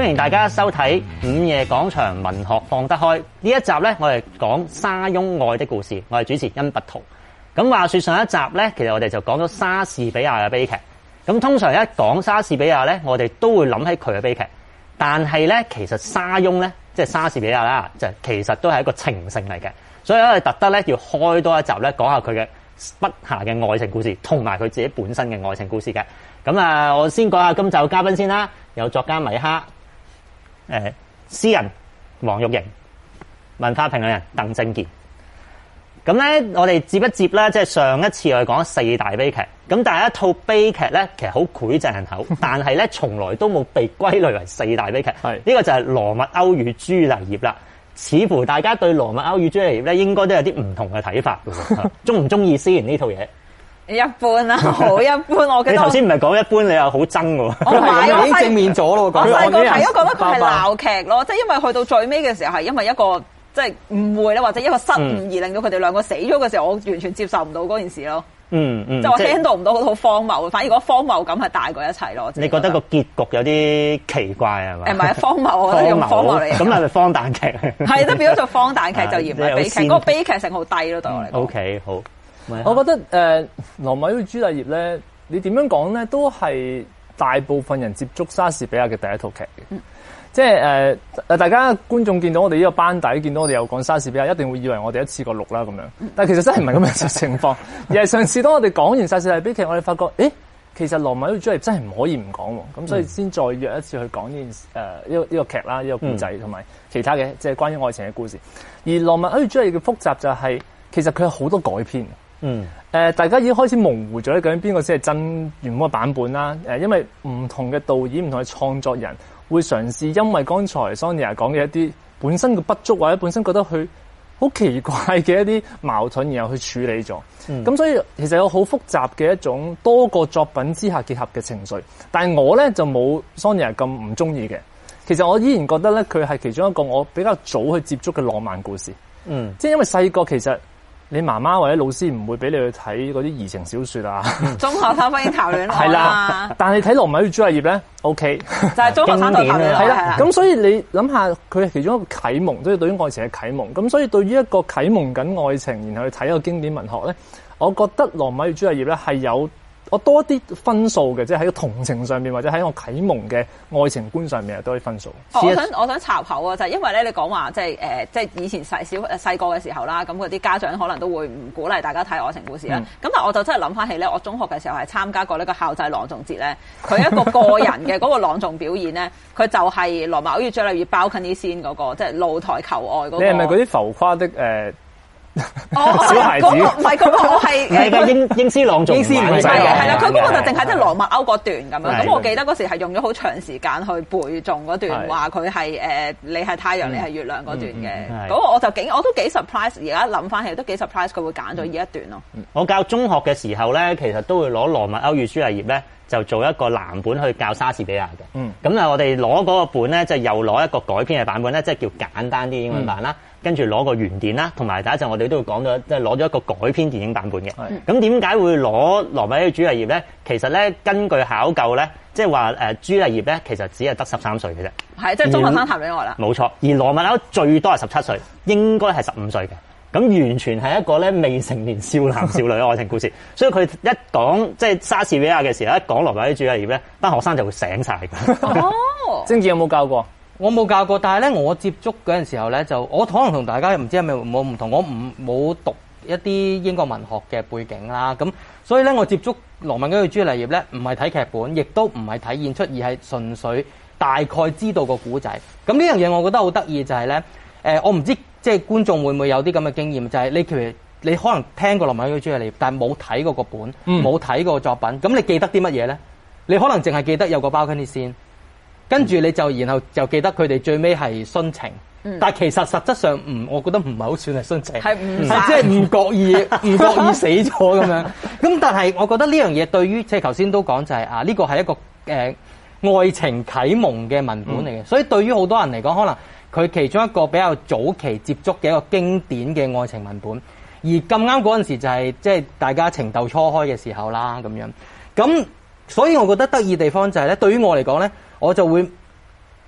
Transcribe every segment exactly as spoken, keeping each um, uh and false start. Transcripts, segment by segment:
歡迎大家收睇午夜廣場文學放得開呢一集咧，我哋講沙翁愛的故事，我係主持殷拔圖。咁話說上一集咧，其實我哋就講咗莎士比亞嘅悲劇。咁通常一講莎士比亞咧，我哋都會諗起佢嘅悲劇。但係咧，其實沙翁咧，即係莎士比亞啦，就其實都係一個情聖嚟嘅。所以我哋特登咧要開多一集咧，講下佢嘅筆下嘅愛情故事，同埋佢自己本身嘅愛情故事嘅。咁啊，我先講下今集嘅嘉賓先啦。有作家米哈，誒、呃，詩人黃鈺螢，文化評論人鄧正健。咁咧，我哋接一接啦，即係上一次我哋講四大悲劇。咁但係一套悲劇咧，其實好膾炙人口，但係咧從來都冇被歸類為四大悲劇。係呢、這個就係羅密歐與朱麗葉啦。似乎大家對羅密歐與朱麗葉咧，應該都有啲唔同嘅睇法嘅。中唔中意詩人呢套嘢？ 一般啦，好一般。我記得你頭先唔係講一般，你又好憎喎。 我係已經正面咗咯。 我細個睇都覺得佢係鬧劇咯，即係因為去到最尾嘅時候係因為一個即係誤會啦，或者一個失誤而令到佢哋兩個死咗嘅時候，我完全接受唔到嗰件事咯。嗯嗯，即係我聽到唔到好荒謬，反而嗰荒謬感係大過一切咯。 你覺得個結局有啲奇怪係嘛？ 誒唔係荒謬，我覺得用荒謬嚟。 咁係咪荒誕劇？ 係都變咗做荒誕劇就嫌係悲劇，嗰個悲劇性好低咯對我嚟講。 O K 好。 我覺得誒、呃、羅密歐與朱麗葉咧，你點樣講咧，都係大部分人接觸莎士比亞嘅第一套劇嘅。嗯、即係誒誒，大家觀眾見到我哋呢個班底，見到我哋有講莎士比亞，一定會以為我哋一次過錄啦咁樣。但係其實真係唔係咁樣嘅情況，而係上次當我哋講完莎士比亞悲劇，我哋發覺，誒其實羅密歐與朱麗葉真係唔可以唔講喎。咁所以先再約一次去講呢件誒呢個呢、呢個劇啦，呢、呢個故仔同埋其他嘅即係關於愛情嘅故事。而羅密歐與朱麗葉嘅複雜就係、是，其實佢有好多改編。嗯，誒、呃，大家已經開始模糊咗究竟邊個先係真原本嘅版本啦。誒、呃，因為唔同嘅導演、唔同嘅創作人會嘗試，因為剛才 Sonia 講嘅一啲本身嘅不足，或者本身覺得佢好奇怪嘅一啲矛盾，然後去處理咗。咁、嗯、所以其實有好複雜嘅一種多個作品之下結合嘅情緒。但係我咧就冇 Sonia 咁唔中意嘅。其實我依然覺得咧，佢係其中一個我比較早去接觸嘅浪漫故事。嗯，即係因為細個其實。你媽媽或者老師唔會俾你去睇嗰啲言情小說啊， 中學生不應談戀愛啦。 但係睇羅密歐與朱麗葉咧 ，OK， 就係中學生談戀愛係啦。 咁所以你諗下，佢係其中一個啟蒙，都係對於愛情嘅啟蒙。咁所以對於一個啟蒙緊愛情，然後去睇一個經典文學咧，我覺得羅密歐與朱麗葉咧係有我多啲分數嘅，即係喺個同情上面，或者喺我啟蒙嘅愛情觀上面，多啲分數。 哦、我想我想插口啊，就係、是、因為咧，你講話即係誒，即係以前細小細個嘅時候啦，咁嗰啲家長可能都會唔鼓勵大家睇愛情故事啦。咁、嗯、但係我就真係諗翻起咧，我中學嘅時候係參加過呢個校際朗誦節咧，佢一個個人嘅嗰個朗誦表演咧，佢就係羅密歐與朱麗葉 balcony scene 嗰個，即係露台求愛嗰、那個。你係咪嗰啲浮誇的誒？呃哦， 小孩子唔係嗰個，我係係嘅英英詩朗誦， 英詩唔係係係啦，佢嗰個就淨係即係羅密歐嗰段咁樣。咁我記得嗰時係用咗好長時間去背誦嗰段，話佢係誒你係太陽，你係月亮嗰段嘅。嗰個我就幾我都幾 surprise，而家諗翻起都幾 surprise，佢會揀咗呢一段咯。 我教中學嘅時候咧，其實都會攞羅密歐與朱麗葉咧，就做一個藍本去教莎士比亞嘅。嗯，咁啊，我哋攞嗰個本咧，就又攞一個改編嘅版本咧，即係叫簡單啲英文版啦。跟住攞個原典啦，同埋第一陣我哋都會講到，即係攞咗一個改編電影版本嘅。咁點解會攞羅密歐與朱麗葉咧？其實咧，根據考究咧，即係話誒朱麗葉咧，其實只係得十三歲嘅啫。 係，即係中學生談戀愛啦。 冇錯，而羅密歐最多係十七歲，應該係十五歲嘅。咁完全係一個咧未成年少男少女嘅愛情故事。所以佢一講即係莎士比亞嘅時候，一講羅密歐與朱麗葉咧，班學生就會醒晒㗎。 哦， 正健有冇教過？ 我冇教過，但係咧，我接觸嗰陣時候咧，就我可能同大家唔知係咪冇唔同，我唔冇讀一啲英國文學嘅背景啦，咁所以咧，我接觸羅密歐與朱麗葉咧，唔係睇劇本，亦都唔係睇演出，而係純粹大概知道個古仔。咁呢樣嘢我覺得好得意就係咧，誒，我唔知即係觀眾會唔會有啲咁嘅經驗，就係你譬如你可能聽過羅密歐與朱麗葉，但係冇睇過個本，冇睇過作品，咁你記得啲乜嘢咧？你可能淨係記得有個 balcony scene。跟住你就然後就記得佢哋最尾係殉情，嗯、但係其實實質上唔，我覺得唔係好算係殉情，係唔係即係唔覺意唔覺意死咗咁樣。咁但係我覺得呢樣嘢對於即係頭先都講就係、是、啊呢、這個係一個誒、呃、愛情啟蒙嘅文本嚟嘅，嗯、所以對於好多人嚟講，可能佢其中一個比較早期接觸嘅一個經典嘅愛情文本，而咁啱嗰陣時就係即係大家情竇初開嘅時候啦咁樣。咁所以我覺得得意地方就係、是、咧，對於我嚟講咧。我就會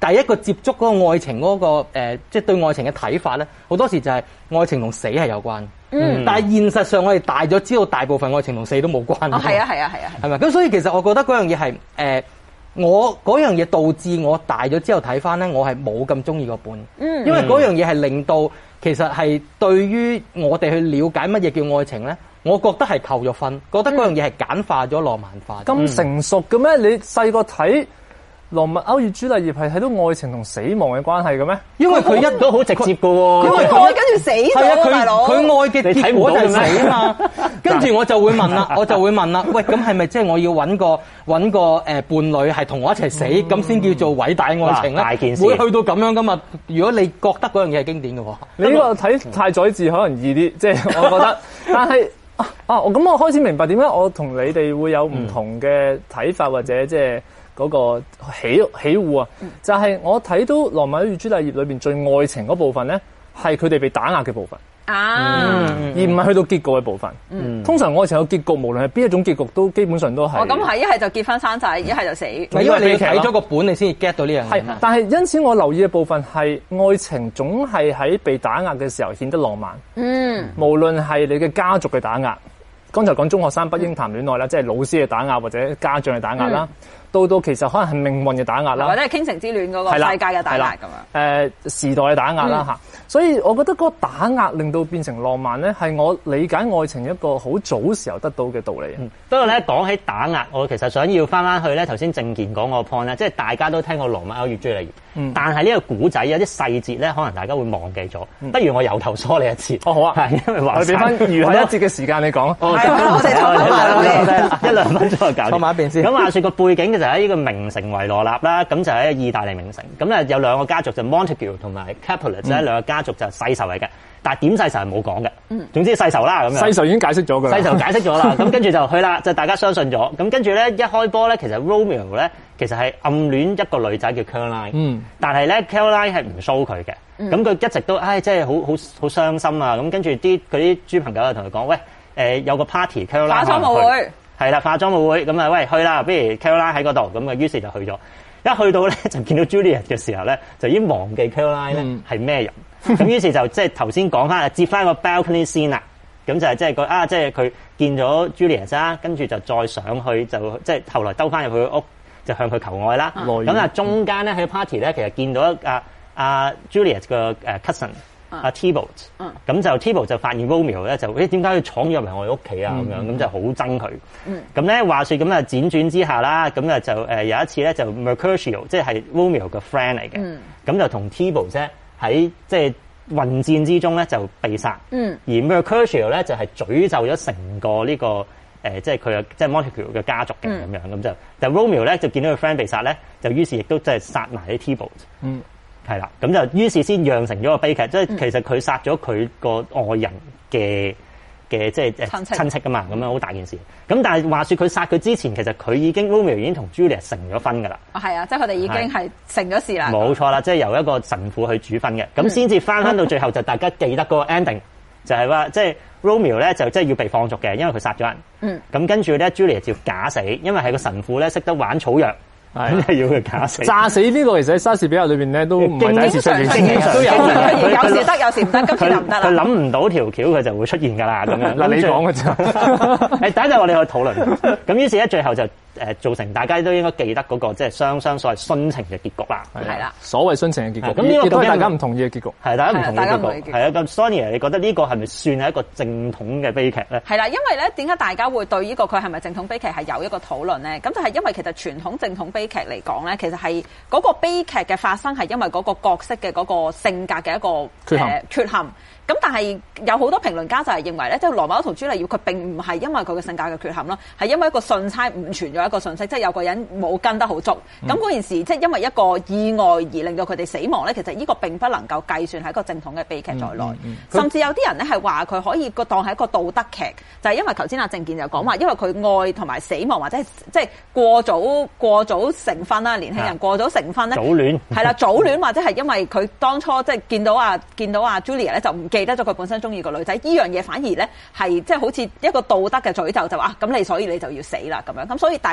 第一個接觸嗰個愛情嗰、嗰個誒、呃，即係對愛情嘅睇法咧，好多時就係愛情同死係有關。嗯，但係現實上我哋大咗知道大部分愛情同死都冇關。 哦，係啊，係啊，係啊， 係咪？咁所以其實我覺得嗰樣嘢係誒，我嗰樣嘢導致我大咗之後睇翻咧，我係冇咁中意個本。嗯，因為嗰樣嘢係令到其實係對於我哋去了解乜嘢叫愛情咧，我覺得係扣咗分，覺得嗰樣嘢係簡化咗、浪漫化。 咁、嗯、成熟嘅咩？你細個睇羅密歐與朱麗葉係睇到愛情同死亡嘅關係嘅咩？ 因為佢一都好直接嘅喎， 因為愛跟住死咗，大佬。 佢愛嘅結果就係死啊嘛。跟住我就會問啦，我就會問啦，喂，咁係咪即係我要揾個揾個誒伴侶係同我一齊死，咁先、嗯、叫做偉大愛情咧？ 大件事會去到咁樣噶嘛？如果你覺得嗰樣嘢係經典嘅喎， 你呢個睇太宰治可能易啲，即係我覺得。但係啊，咁我開始明白點解我同你哋會有唔同嘅睇法、嗯、或者即係。嗰個喜喜惡啊，嗯、就係我睇到《羅密歐與朱麗葉》裏邊最愛情嗰部分咧，係佢哋被打壓嘅部分啊， 嗯、而唔係去到結局嘅部分。嗯、通常愛情嘅結局，無論係邊一種結局，都基本上都係。 哦，咁係一係就結婚生仔，一係就死。 因為你睇咗個本，你先至 get 到呢樣嘢。 係，但係因此我留意嘅部分係愛情總係喺被打壓嘅時候顯得浪漫。嗯，無論係你嘅家族嘅打壓，剛才講中學生不應談戀愛啦，嗯、即係老師嘅打壓或者家長嘅打壓啦。嗯到到其實可能係命運嘅打壓啦， 或者係傾城之戀嗰個世界嘅打壓咁樣。 誒時代嘅打壓啦嚇，嗯、所以我覺得嗰個打壓令到變成浪漫咧，係我理解愛情一個好早時候得到嘅道理。 嗯、不過咧講起打壓，我其實想要翻翻去咧頭先正健講個 point 咧，即係大家都聽過羅密歐與朱麗葉，嗯、但係呢個古仔有啲細節咧，可能大家會忘記咗。嗯、不如我由頭梳你一次。 哦好啊， 係因為話我俾翻餘下一節嘅時間你講。 係我哋拖埋一兩分鐘就搞掂。 坐埋一邊先。 咁話說個背景嘅就喺呢個名城維羅納啦，咁就喺意大利名城。咁咧有兩個家族就 Montague 同埋 Capulet，即係兩個家族就世仇嚟嘅。但係點世仇係冇講嘅。嗯。總之世仇啦咁樣。 世仇已經解釋咗㗎啦。 世仇解釋咗啦，咁跟住就去啦，就大家相信咗。咁跟住咧一開波咧，其實 Romeo 咧其實係暗戀一個女仔叫 Caroline。嗯。但係咧 Caroline 係唔 show 佢嘅。嗯。咁佢一直都唉，即係好好好傷心啊！咁跟住啲嗰啲豬朋狗友同佢講，喂，誒有個 party，Caroline 化妝舞會。 係啦，化妝舞會咁啊，喂去啦，不如 Caroline 喺嗰度，咁啊，於是就去咗。一去到咧，就見到 Juliet 嘅時候咧，就已經忘記 Caroline 咧係咩人。咁於是就即係頭先講翻，接翻個 balcony 先啦。咁就係即係個啊，即係佢見咗 Juliet 啦，跟住就再上去就即係後來兜翻入去屋，就向佢求愛啦。咁啊，中間咧喺 party 咧，其實見到啊啊 Juliet 嘅誒 cousin。阿 Tybalt，咁就 Tybalt 就發現 Romeo 咧就誒點解要闖入嚟我哋屋企啊咁樣，咁就好憎佢。咁咧話說咁啊輾轉之下啦，咁啊就誒有一次咧就 Mercutio 即係 Romeo 嘅 friend 嚟嘅，咁就同 Tybalt 啫喺即係混戰之中咧就被殺。而 Mercutio 咧就係詛咒咗成個呢個誒即係佢嘅即係 Montague 嘅家族嘅咁樣，咁就但 Romeo 咧就見到佢 friend 被殺咧，就於是亦都即係殺埋啲 Tybalt。係啦，咁就於是先釀成咗個悲劇，即係、嗯、其實佢殺咗佢個愛人嘅嘅即係誒親戚噶嘛，咁樣好大件事。咁但係話說佢殺佢之前，其實佢已經 Romeo 已經同 Juliet 成咗婚噶啦。 啊，係啊，即係佢哋已經係成咗事啦。 冇錯啦，即係由一個神父去主婚嘅，咁先至翻翻到最後就大家記得嗰個 ending，就係話即係 Romeo 咧就即係要被放逐嘅，因為佢殺咗人。嗯。咁跟住咧 Juliet 就要假死，因為係個神父咧識得玩草藥。係要佢假死， 炸死呢個其實喺莎士比亞裏邊咧都唔係第一次出現，經常都有嘅。 有時得，有時唔得，今次就唔得啦。 佢諗唔到條橋，佢就會出現㗎啦。咁樣嗱，你講嘅咋？ 誒，等陣我哋去討論。咁於是咧，最後就誒造成大家都應該記得嗰個即係雙雙所謂殉情嘅結局啦。 係啦， 所謂殉情嘅結局。咁呢個都係大家唔同意嘅結局。 係大家唔同意嘅結局。係啊，咁 Sonia，你覺得呢個係咪算係一個正統嘅悲劇咧？ 係啦，因為咧點解大家會對呢個佢係咪正統悲劇係有一個討論咧？咁就係因為其實傳統正統悲劇嚟講咧。其實係嗰個悲劇嘅發生係因為嗰個角色嘅嗰個性格嘅一個缺陷、 呃、缺陷。咁但係有好多評論家就係認為咧，即係羅密歐同朱麗葉佢並唔係因為佢嘅性格嘅缺陷咯，係因為一個信差誤傳咗一個信息，即係有個人冇跟得好足。咁嗰、嗯、件事即係因為一個意外而令到佢哋死亡咧，其實呢個並不能夠計算係一個正統嘅悲劇在內。嗯嗯嗯、甚至有啲人咧係話佢可以個當係一個道德劇，就係、是、因為頭先阿正健就講話，因為佢愛同埋死亡或者係即係過早過早成婚啦，年輕人過早成婚咧， 早戀係啦，早戀或者係因為佢當初即係見到啊見到啊 Julia 咧就唔記得咗佢本身中意個女仔，呢樣嘢反而咧係即係好似一個道德嘅詛咒，就話咁你所以你就要死啦咁樣，咁所以大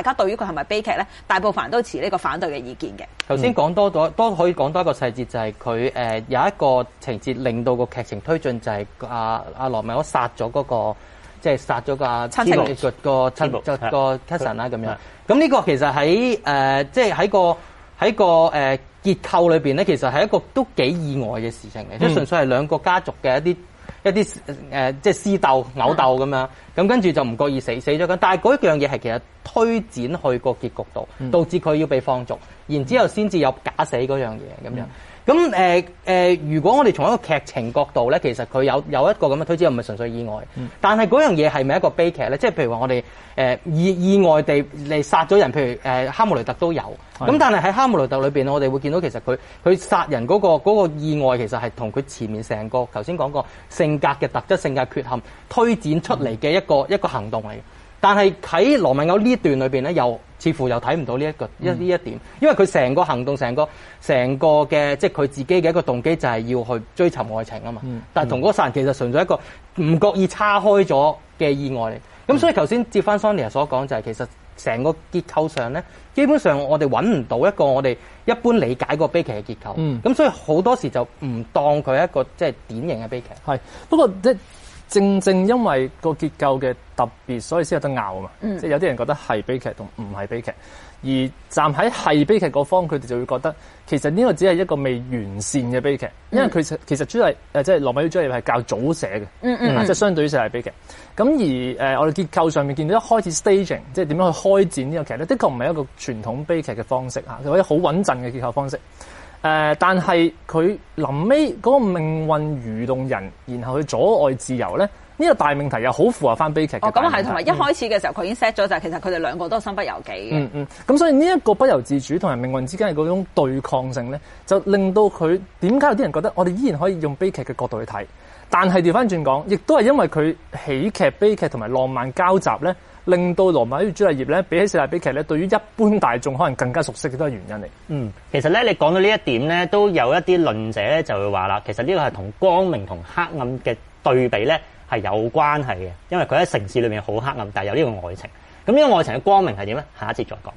大家對於佢係咪悲劇咧，大部分人都持呢個反對嘅意見嘅。 頭先講多咗，都可以講多一個細節，就係佢誒有一個情節令到個劇情推進，就係阿阿羅密歐殺咗嗰個，即係殺咗個親戚個個親個個 cousin 啦咁樣。咁呢個其實喺誒即係喺個喺個誒結構裏邊咧，其實係一個都幾意外嘅事情嚟，即係純粹係兩個家族嘅一啲。一啲誒、呃、即係私鬥、毆鬥咁樣，咁跟住就唔覺意死死咗咁。但係嗰一樣嘢係其實推展去個結局度，導致佢要被放逐，然之後先至有假死嗰樣嘢咁樣。咁誒誒，如果我哋從一個劇情角度咧，其實佢有有一個咁嘅推展，唔係純粹意外。嗯、但係嗰樣嘢係咪一個悲劇咧？即係譬如話我哋誒、呃、意意外地嚟殺咗人，譬如誒、呃、哈姆雷特都有。咁的但係喺哈姆雷特裏邊，我哋會見到其實佢佢殺人嗰、嗰個嗰個意外，其實係同佢前面成個頭先講過性格嘅特質、性格缺陷推展出嚟嘅一個、嗯、一個行動嚟嘅。但係喺羅密歐呢段裏邊咧，又似乎又睇唔到呢、這、一個一呢、嗯、一點，因為佢成個行動、成個成個嘅即係佢自己嘅一個動機就係要去追尋愛情啊嘛。嗯、但係同嗰個殺人其實純粹一個唔覺意叉開咗嘅意外嚟。咁、嗯、所以頭先接翻 Sonia 所講就係、是、其實成個結構上咧，基本上我哋揾唔到一個我哋一般理解個悲劇嘅結構。咁、嗯、所以好多時就唔當佢係一個即係典型嘅悲劇。 係不過即正正因為個結構嘅特別，所以先有得拗啊嘛。嗯、即係有啲人覺得係悲劇同唔係悲劇，而站喺係悲劇嗰方，佢哋就會覺得其實呢個只係一個未完善嘅悲劇，因為佢其實朱麗誒即係羅密歐與朱麗葉係較早寫嘅，嗯嗯啊、即係相對於寫係悲劇。咁而誒、呃、我哋結構上面見到一開始 staging，即係點樣去開展呢個劇咧，的確唔係一個傳統悲劇嘅方式嚇，或者好穩陣嘅結構方式。誒、呃，但係佢臨尾嗰個命運愚弄人，然後去阻礙自由咧，呢、這個大命題又好符合翻悲劇嘅。 哦，咁係，同埋一開始嘅時候，佢、嗯、已經 set 咗就係其實佢哋兩個都係身不由己嘅。 嗯嗯，咁所以呢一個不由自主同埋命運之間嘅嗰種對抗性咧，就令到佢點解有啲人覺得我哋依然可以用悲劇嘅角度去睇，但係調翻轉講，亦都係因為佢喜劇、悲劇同埋浪漫交集咧。令到羅密歐與朱麗葉咧，比起四大悲劇咧，對於一般大眾可能更加熟悉嘅都係原因嚟。 嗯，其實咧，你講到呢一點咧，都有一啲論者咧就會話啦，其實呢個係同光明同黑暗嘅對比咧係有關係嘅，因為佢喺城市裏面好黑暗，但係有呢個愛情。咁呢個愛情嘅光明係點咧？下一節再講。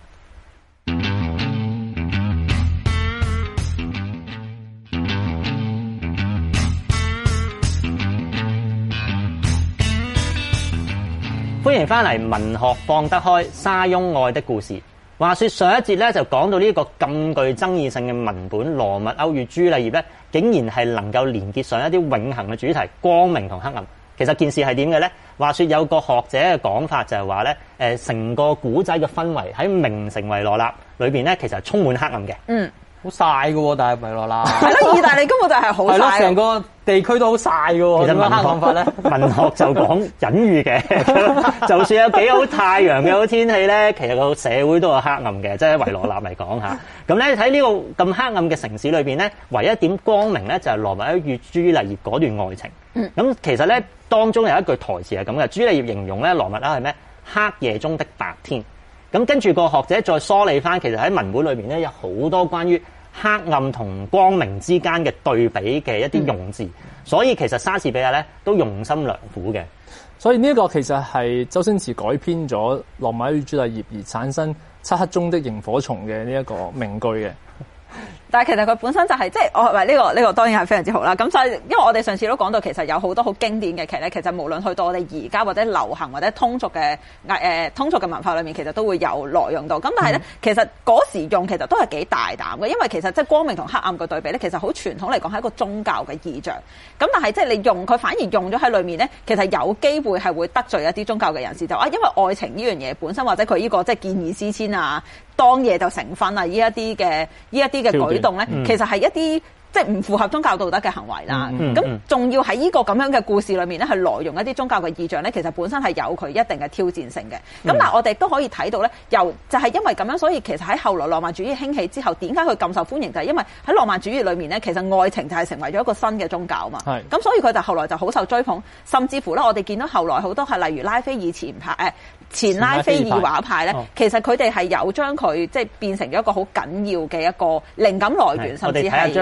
歡迎翻嚟文學放得開，沙翁愛的故事。話說上一節咧就講到呢個咁具爭議性嘅文本《羅密歐與朱麗葉》咧，竟然係能夠連結上一啲永恆嘅主題，光明同黑暗。其實件事係點嘅咧？話說有個學者嘅講法就係話咧，誒成個古仔嘅氛圍喺明城維羅納裏邊咧，其實係充滿黑暗嘅。嗯。 好曬㗎喎，但係維羅納係咯，意大利根本就係好曬。係咯， 成個地區都好曬㗎喎。 其實文學法咧，文學就講隱喻嘅。就算有幾好太陽嘅好天氣咧，其實個社會都有黑暗嘅，即係維羅納嚟講嚇。咁咧喺呢個咁黑暗嘅城市裏邊咧，唯一一點光明咧就係羅密歐與朱麗葉嗰段愛情。咁、嗯、其實咧當中有一句台詞係咁嘅，朱麗葉形容咧羅密歐係咩？黑夜中的白天。咁跟住個學者再梳理翻，其實喺文本裏邊咧有好多關於黑暗同光明之間嘅對比嘅一啲用字，嗯、所以其實莎士比亞咧都用心良苦嘅。 所以呢一個其實係周星馳改編咗《羅密歐與朱麗葉》而產生漆黑中的螢火蟲嘅呢一個名句嘅。 但係其實佢本身就係、是、即係我係咪呢個呢、這個當然係非常之好啦。咁所以因為我哋上次都講到，其實有好多好經典嘅劇咧，其實無論去到我哋而家或者流行或者通俗嘅誒、呃、通俗嘅文化裏面，其實都會有內容到。咁但係咧，嗯、其實嗰時用其實都係幾大膽嘅，因為其實即係光明同黑暗嘅對比咧，其實好傳統嚟講係一個宗教嘅意象。咁但係即係你用佢反而用咗喺裏面咧，其實有機會係會得罪一啲宗教嘅人士，就啊，因為愛情呢樣嘢本身或者佢呢、這個即係見異思遷啊，當夜就成婚啊，呢一啲嘅呢一啲嘅舉動咧，嗯、其實係一啲即係唔符合宗教道德嘅行為啦。咁仲、嗯嗯、要喺呢個咁樣嘅故事裏面咧，係挪用一啲宗教嘅意象咧，其實本身係有佢一定嘅挑戰性嘅。咁、嗯、但係我哋都可以睇到咧，由就係因為咁樣，所以其實喺後來浪漫主義興起之後，點解佢咁受歡迎？就係、是、因為喺浪漫主義裏面咧，其實愛情就係成為咗一個新嘅宗教嘛。咁是所以佢就後來就好受追捧，甚至乎咧，我哋見到後來好多係例如拉斐爾前派誒。呃前拉斐爾畫派咧，哦、其實佢哋係有將佢即係變成咗一個好緊要嘅一個靈感來源，甚至係我哋睇下張畫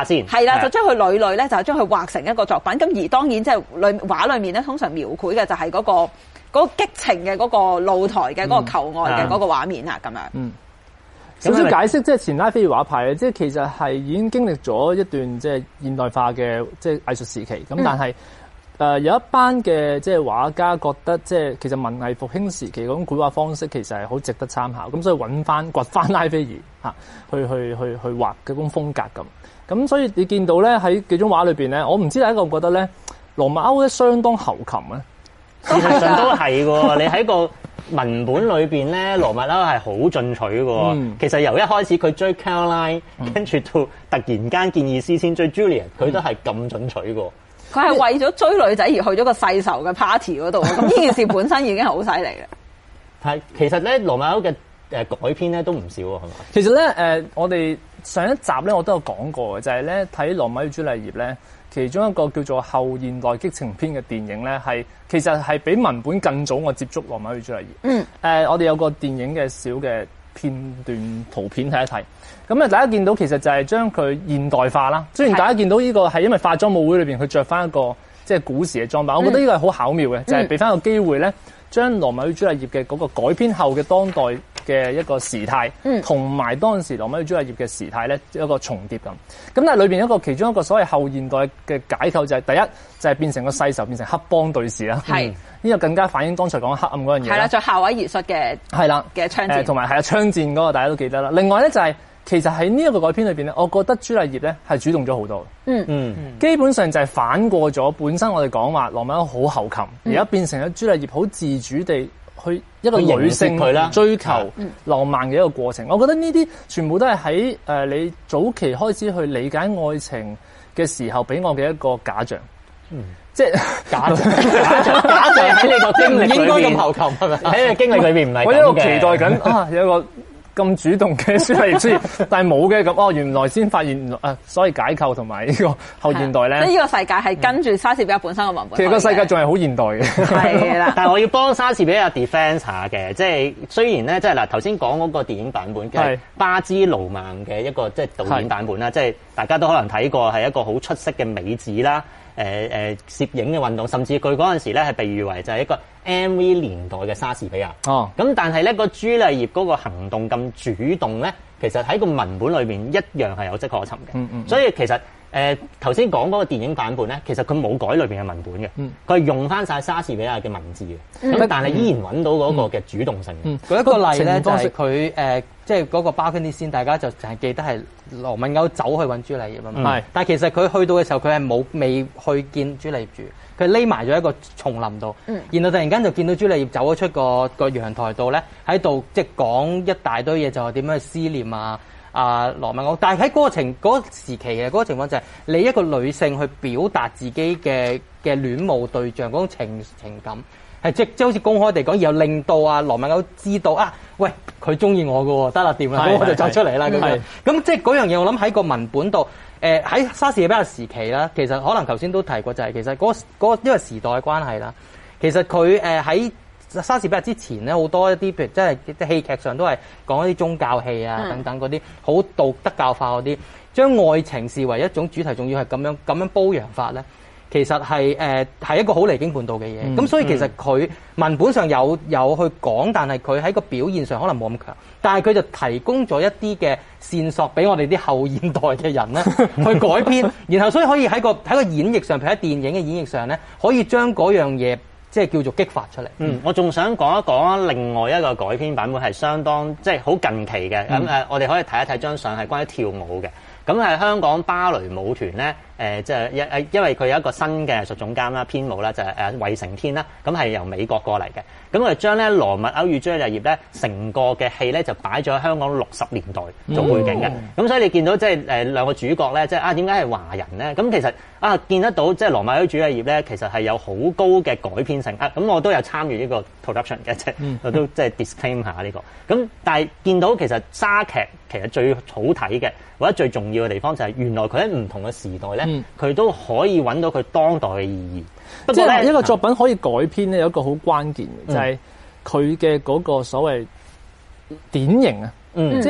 先。 係啦，就將佢屢屢咧就將佢畫成一個作品。咁而當然即係裏畫裏面咧，通常描繪嘅就係嗰、嗰個嗰、嗰個激情嘅嗰個露台嘅嗰個求愛嘅嗰個畫面啊，咁樣。嗯。 少少解釋，即係前拉斐爾畫派咧，即係其實係已經經歷咗一段即係現代化嘅即係藝術時期。咁、嗯、但係誒、呃、有一班嘅即係畫家覺得，即係其實文藝復興時期嗰種繪畫方式其實係好值得參考。咁所以揾翻掘翻拉斐爾嚇，去去去去畫嗰種風格咁。咁所以你見到咧喺幾種畫裏邊咧，我唔知大家覺唔覺得咧，羅密歐咧相當喉擒咧。 事實上都係喎，你喺個文本裏邊咧，羅密歐係好進取嘅。嗯、其實由一開始佢追 Caroline，跟住到突然間建議詩先追 Juliet，佢都係咁進取嘅。 佢係為咗追女仔而去咗個世仇嘅 party 嗰度，咁呢件事本身已經係好犀利嘅。 係其實咧，羅密歐嘅誒改編咧都唔少喎，係嘛？ 其實咧誒、呃，我哋上一集咧我都有講過嘅，就係咧睇羅密歐與朱麗葉咧。其中一個叫做後現代激情片嘅電影咧，係其實係比文本更早我接觸羅密歐與朱麗葉。嗯。誒、呃，我哋有個電影嘅小嘅片段圖片睇一睇。咁啊，大家見到其實就係將佢現代化啦。雖然大家見到呢個係因為化妝舞會裏邊佢着翻一個即係古時嘅裝扮，嗯、我覺得呢個係好巧妙嘅，就係俾翻個機會咧，將羅密歐與朱麗葉嘅嗰個改編後嘅當代嘅一個時態，同埋、嗯、當時羅密歐與朱麗葉嘅時態咧一個重疊咁。咁但係裏邊一個其中一個所謂後現代嘅解構就係、是、第一就係、是、變成個世仇變成黑幫對峙啦。係呢是個更加反映剛才講黑暗嗰樣嘢。係啦， 就夏威夷術嘅係啦嘅槍戰， 同埋係啊槍戰嗰個大家都記得啦。另外咧就係、是、其實喺呢一個改編裏邊咧，我覺得朱麗葉咧係主動咗好多。嗯嗯，基本上就係反過咗本身我哋講話羅密歐好喉擒，而家、嗯、變成咗朱麗葉好自主地去一個女性追求浪漫嘅一個過程。我覺得呢啲全部都係喺誒你早期開始去理解愛情嘅時候俾我嘅一個假象。嗯，即係假象，假象，假象喺你個經歷裏邊應該咁喉擒係咪？喺你經歷裏邊唔係咁嘅。我一路期待緊啊，有一個咁主動嘅朱麗葉出現，但係冇嘅咁哦，原來先發現啊，所謂解構同埋呢個後現代咧， 即係呢個世界係跟住莎士比亞本身嘅文本。 其實個世界仲係好現代嘅， 係啦。 但係我要幫莎士比亞 defend 下嘅，即係雖然咧，即係嗱頭先講嗰個電影版本嘅巴茲盧曼嘅一個即係導演版本啦，即係大家都可能睇過，係一個好出色嘅美指啦。誒誒、呃、攝影嘅運動，甚至佢嗰陣時咧係被譽為就係一個 M V 年代嘅莎士比亞。哦，咁但係咧個朱麗葉嗰個行動咁主動咧，其實喺個文本裏邊一樣係有跡可尋嘅。嗯嗯。所以其實誒頭先講嗰個電影版本咧，其實佢冇改裏邊嘅文本嘅，佢係、嗯、用翻晒莎士比亞嘅文字嘅。咁、嗯、但係依然揾到嗰個嘅主動性。嗯， 舉、嗯、一個例咧就係佢誒，即係嗰個巴根啲先，大家就淨係記得係羅密歐走去揾朱麗葉啊嘛。係、嗯，但係其實佢去到嘅時候，佢係冇未去見朱麗葉住，佢匿埋咗一個叢林度。嗯、然後突然間就見到朱麗葉走咗出個個陽台度咧，喺度即係講一大堆嘢，就係點樣去思念啊。啊，羅密歐，但係喺嗰個情嗰、嗰個時期嘅嗰個情況就係你一個女性去表達自己嘅嘅戀慕對象嗰種情情感，係即即好似公開地講，然後令到啊羅密歐知道啊，喂佢中意我㗎喎，得啦掂啦，咁我就走出嚟啦咁樣。咁即係嗰樣嘢，我諗喺個文本度，誒、呃、喺莎士比亞時期啦，其實可能頭先都提過，就係其實嗰、嗰個嗰個因為時代嘅關係啦，其實佢誒喺。莎士比亞之前咧，好多一啲譬如即係即係戲劇上都係講一啲宗教戲啊等等嗰啲好道德教化嗰啲，將愛情視為一種主題，仲要係咁樣咁樣褒揚法咧，其實係誒係一個好離經叛道嘅嘢。咁、嗯、所以其實佢文本上有有去講，但係佢喺個表現上可能冇咁強，但係佢就提供咗一啲嘅線索俾我哋啲後現代嘅人咧去改編，然後所以可以喺個喺個演繹上，譬如喺電影嘅演繹上咧，可以將嗰樣嘢。即係叫做激發出嚟。 嗯，我仲想講一講另外一個改編版本係相當即係好近期嘅。咁誒、嗯呃，我哋可以睇一睇張相係關於跳舞嘅。咁係香港芭蕾舞團咧，誒、呃、即係因因為佢有一個新嘅藝術總監啦、編舞啦，就係誒魏成天啦。咁係由美國過嚟嘅。咁佢將咧羅密歐與朱麗葉咧成個嘅戲咧就擺咗喺香港六十年代做背景嘅。咁、嗯、所以你見到即係誒兩個主角咧，即係啊點解係華人咧？咁其實啊見得到即係羅密歐與朱麗葉咧，其實係有好高嘅改編性啊。咁我都有參與呢個 production 嘅，即係、嗯、我都即係 disclaim 下呢、這個。咁但係見到其實莎劇其實最好睇嘅或者最重要嘅地方就係原來佢喺唔同嘅時代咧，佢、嗯、都可以揾到佢當代嘅意義。不過咧， 一個作品可以改編咧，有一個好關鍵嘅，就係佢嘅嗰個所謂典型啊。嗯，即係話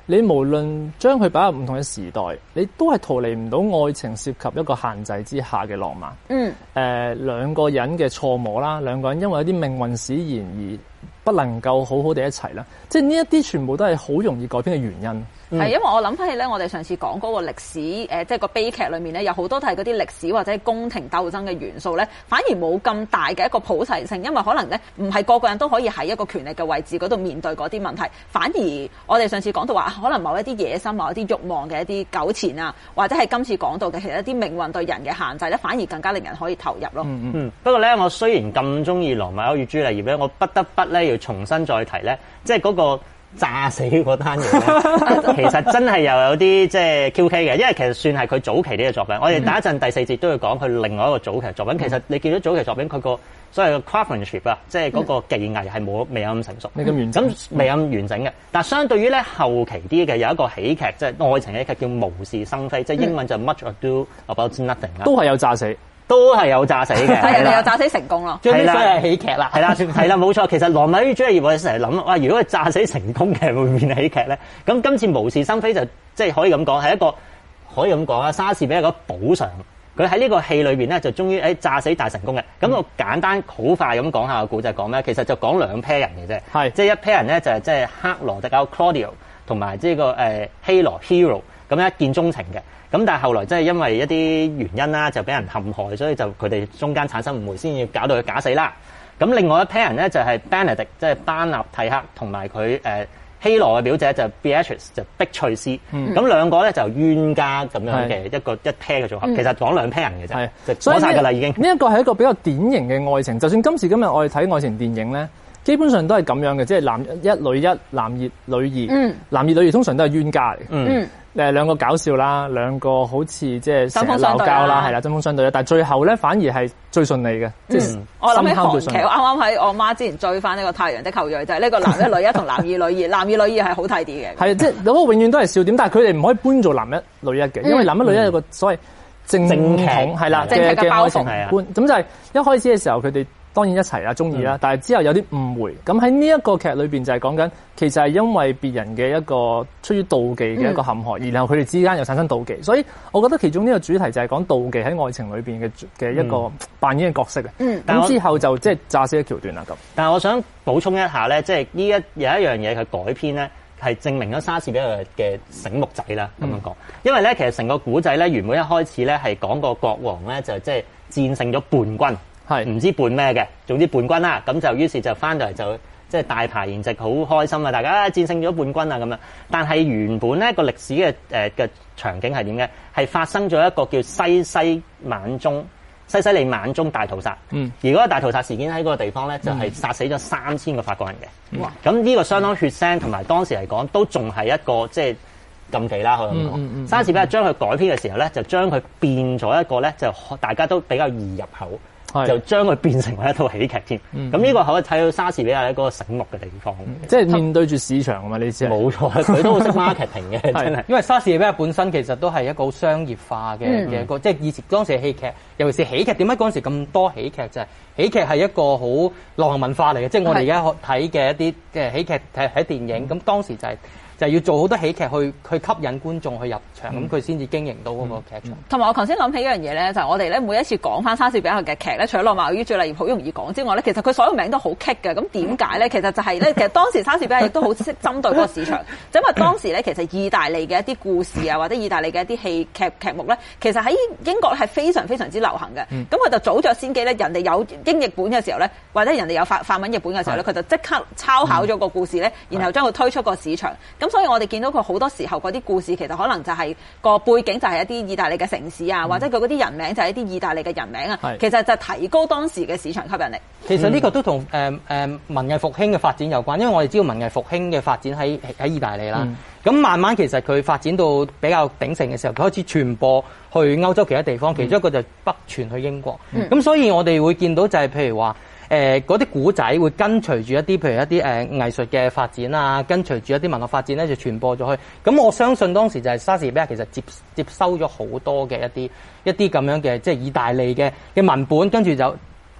你無論將佢擺入唔同嘅時代，你都係逃離唔到愛情涉及一個限制之下嘅浪漫。 嗯。誒、 呃，兩個人嘅錯摸啦，兩個人因為一啲命運使然而不能夠好好地一齊啦，即係呢一啲全部都係好容易改編嘅原因。 係、嗯，因為我諗翻起咧，我哋上次講嗰個歷史，誒、呃，即係個悲劇裏面咧，有好多都係嗰啲歷史或者係宮廷鬥爭嘅元素咧，反而冇咁大嘅一個普世性，因為可能咧唔係個個人都可以喺一個權力嘅位置嗰度面對嗰啲問題，反而我哋上次講到話，可能某一啲野心、某一啲慾望嘅一啲糾纏啊，或者係今次講到嘅其實一啲命運對人嘅限制咧，反而更加令人可以投入咯。 嗯嗯。不過咧，我雖然咁中意《羅密歐與朱麗葉》咧，我不得不咧要重新再提咧，即係嗰個炸死嗰單嘢咧，其實真係又有啲即係 Q K 嘅，因為其實算係佢早期啲嘅作品。我哋第一陣第四節都要講佢另外一個早期作品。其實你見到早期作品佢個所謂嘅 craftsmanship 啊，即係嗰個技藝係冇未有咁成熟， 未咁完整， 咁未咁完整嘅。但係相對於咧後期啲嘅有一個喜劇，即係愛情喜劇叫無事生非，即係英文就 Much Ado About Nothing 啦， 都係有炸死。 都係有炸死嘅， 係人哋有炸死成功咯， 係啦， 係喜劇啦， 係啦，係啦，冇錯。其實《羅密歐與朱麗葉》我成日諗，哇！如果佢炸死成功嘅，會唔會變喜劇咧？咁今次無事生非就即係可以咁講，係一個可以咁講啊。莎士比亞個補償，佢喺呢個戲裏邊咧，就終於誒炸死大成功嘅。咁我簡單好快咁講下個故仔講咩？其實就講兩 pair 人嘅啫，係即係一 pair 人咧就係即係克羅狄歐 Claudio 同埋即係個誒希羅 Hero 咁一見鍾情嘅。咁但係後來即係因為一啲原因啦，就俾人陷害，所以就佢哋中間產生誤會，先要搞到佢假死啦。咁另外一 pair 人咧就係 Benedict，即係班納蒂克，同埋佢誒希羅嘅表姐就 Beatrice 就碧翠絲。咁、嗯、兩個咧就冤家咁樣嘅一個一 pair 嘅組合。嗯、其實講兩 pair 人嘅啫，就講晒㗎啦已經。 呢一個係一個比較典型嘅愛情，就算今時今日我哋睇愛情電影咧，基本上都係咁樣嘅，即係男一女一，男熱女二。嗯、男熱女二通常都係冤家嚟。嗯。誒兩個搞笑啦，兩個好似即係成日鬧交啦，係啦，針鋒相對啦。但係最後咧，反而係最順利嘅。即係我諗起韓劇，我啱啱喺我媽之前追翻呢個《太陽的後裔》，就係呢個男一女一同男二女二，男二女二係好睇啲嘅。係即係嗰個永遠都係笑點，但係佢哋唔可以搬做男一女一嘅，因為男一女一有個所謂正統係啦嘅嘅愛情觀。咁就係一開始嘅時候，佢哋當然一齊啦，中意啦，但係之後有啲誤會。咁喺呢一個劇裏邊就係講緊，其實係因為別人嘅一個出於妒忌嘅一個陷害，嗯、然後佢哋之間又產生妒忌。所以我覺得其中呢個主題就係講妒忌喺愛情裏邊嘅嘅一個扮演嘅角色嘅。嗯，咁之後就即係炸死嘅橋段啦咁。 但係我想補充一下咧，即係呢一有一樣嘢佢改編咧，係證明咗莎士比亞嘅醒目仔啦咁樣講。因為咧其實成個古仔咧原本一開始咧係講個國王咧就即係戰勝咗叛軍。係唔知叛咩嘅，總之叛軍啦，咁就於是就翻到嚟就即係大排筵席，好開心啊！大家戰勝咗叛軍啊咁樣。但係原本咧個歷史嘅誒嘅場景係點嘅？係發生咗一個叫西西晚鐘西西里晚鐘大屠殺。嗯，而嗰個大屠殺事件喺嗰個地方咧，就係、是、殺死咗三千個法國人嘅。哇、嗯！咁呢個相當血腥，同埋當時嚟講都仲係一個即係禁忌啦，可以咁講。嗯嗯嗯、莎士比亞將佢改編嘅時候咧，就將佢變咗一個咧，就大家都比較易入口。就將佢變成為一套喜劇添，咁呢、嗯、個可以睇到莎士比亞一個醒目嘅地方， 嗯、即係面對住市場啊嘛，你知冇錯，佢都好識 marketing 嘅，真係。 因為莎士比亞本身其實都係一個好商業化嘅嘅一個，即係以前當時嘅戲劇，尤其是喜劇，點解嗰陣時咁多喜劇就係、是、喜劇係一個好流行文化嚟嘅，即係我哋而家睇嘅一啲嘅喜劇睇睇電影，咁、嗯、當時就係、是。就係要做好多喜劇去去吸引觀眾去入場，咁佢先至經營到嗰個劇場。同埋、嗯嗯、我頭先諗起一樣嘢咧，就係、是、我哋咧每一次講翻莎士比亞嘅劇咧，除咗《羅密歐與朱麗葉》好容易講之外咧，其實佢所有名都好棘嘅。咁點解咧？其實就係咧，其實當時莎士比亞亦都好識針對嗰個市場，就因為當時咧其實意大利嘅一啲故事啊，或者意大利嘅一啲戲劇劇目咧，其實喺英國係非常非常之流行嘅。咁佢、嗯、就早著先機咧，人哋有英譯本嘅時候咧，或者人哋有法法文譯本嘅時候咧，佢就即刻抄考咗個故事咧，嗯、然後將佢推出個市場。咁所以我哋見到佢。好多時候嗰啲故事其實可能就係個背景就係一啲意大利嘅城市啊，嗯、或者佢嗰啲人名就係一啲意大利嘅人名啊，是其實就提高當時嘅市場吸引力。其實呢個都同誒誒文藝復興嘅發展有關，因為我哋知道文藝復興嘅發展喺喺意大利啦。咁、嗯、慢慢其實佢發展到比較鼎盛嘅時候，佢開始傳播去歐洲其他地方，嗯、其中一個就北傳去英國。咁、嗯、所以我哋會見到就係譬如話。誒嗰啲古仔會跟隨住一啲，譬如一啲誒、呃、藝術嘅發展啊，跟隨住一啲文學發展咧，就傳播咗去。咁我相信當時就係莎士比亞其實接接收咗好多嘅一啲一啲咁樣嘅即係意大利嘅嘅文本，跟住就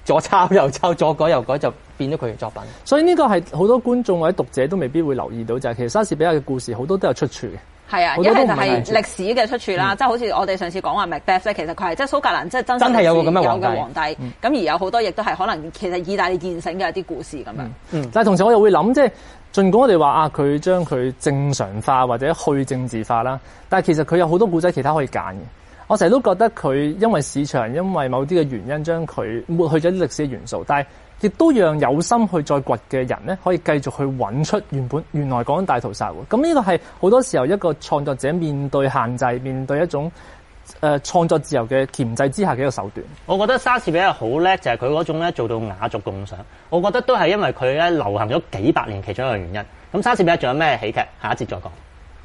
左抄右抄，左改右改就變咗佢嘅作品。 所以呢個係好多觀眾或者讀者都未必會留意到，就係、是、其實莎士比亞嘅故事好多都有出處嘅。 係啊，一係就係歷史嘅出處啦，即係好似我哋上次講話 Macbeth 咧，其實佢係即係蘇格蘭即係真真係有個咁嘅皇帝， 皇帝咁、嗯、而有好多亦都係可能其實意大利現成嘅一啲故事咁樣。 嗯，嗯但係同時我又會諗，即係儘管我哋話啊，佢將佢正常化或者去政治化啦，但係其實佢有好多古仔其他可以揀嘅。我成日都覺得佢因為市場因為某啲嘅原因將佢抹去咗啲歷史嘅元素，但係亦都讓有心去再掘嘅人咧，可以繼續去揾出原本原來講緊大屠殺喎。咁呢個係好多時候一個創作者面對限制、面對一種誒創作自由嘅鉗制之下嘅一個手段。 我覺得莎士比亞好叻就係佢嗰種咧做到雅俗共賞。我覺得都係因為佢咧流行咗幾百年其中一個原因。咁莎士比亞仲有咩喜劇？下一節再講。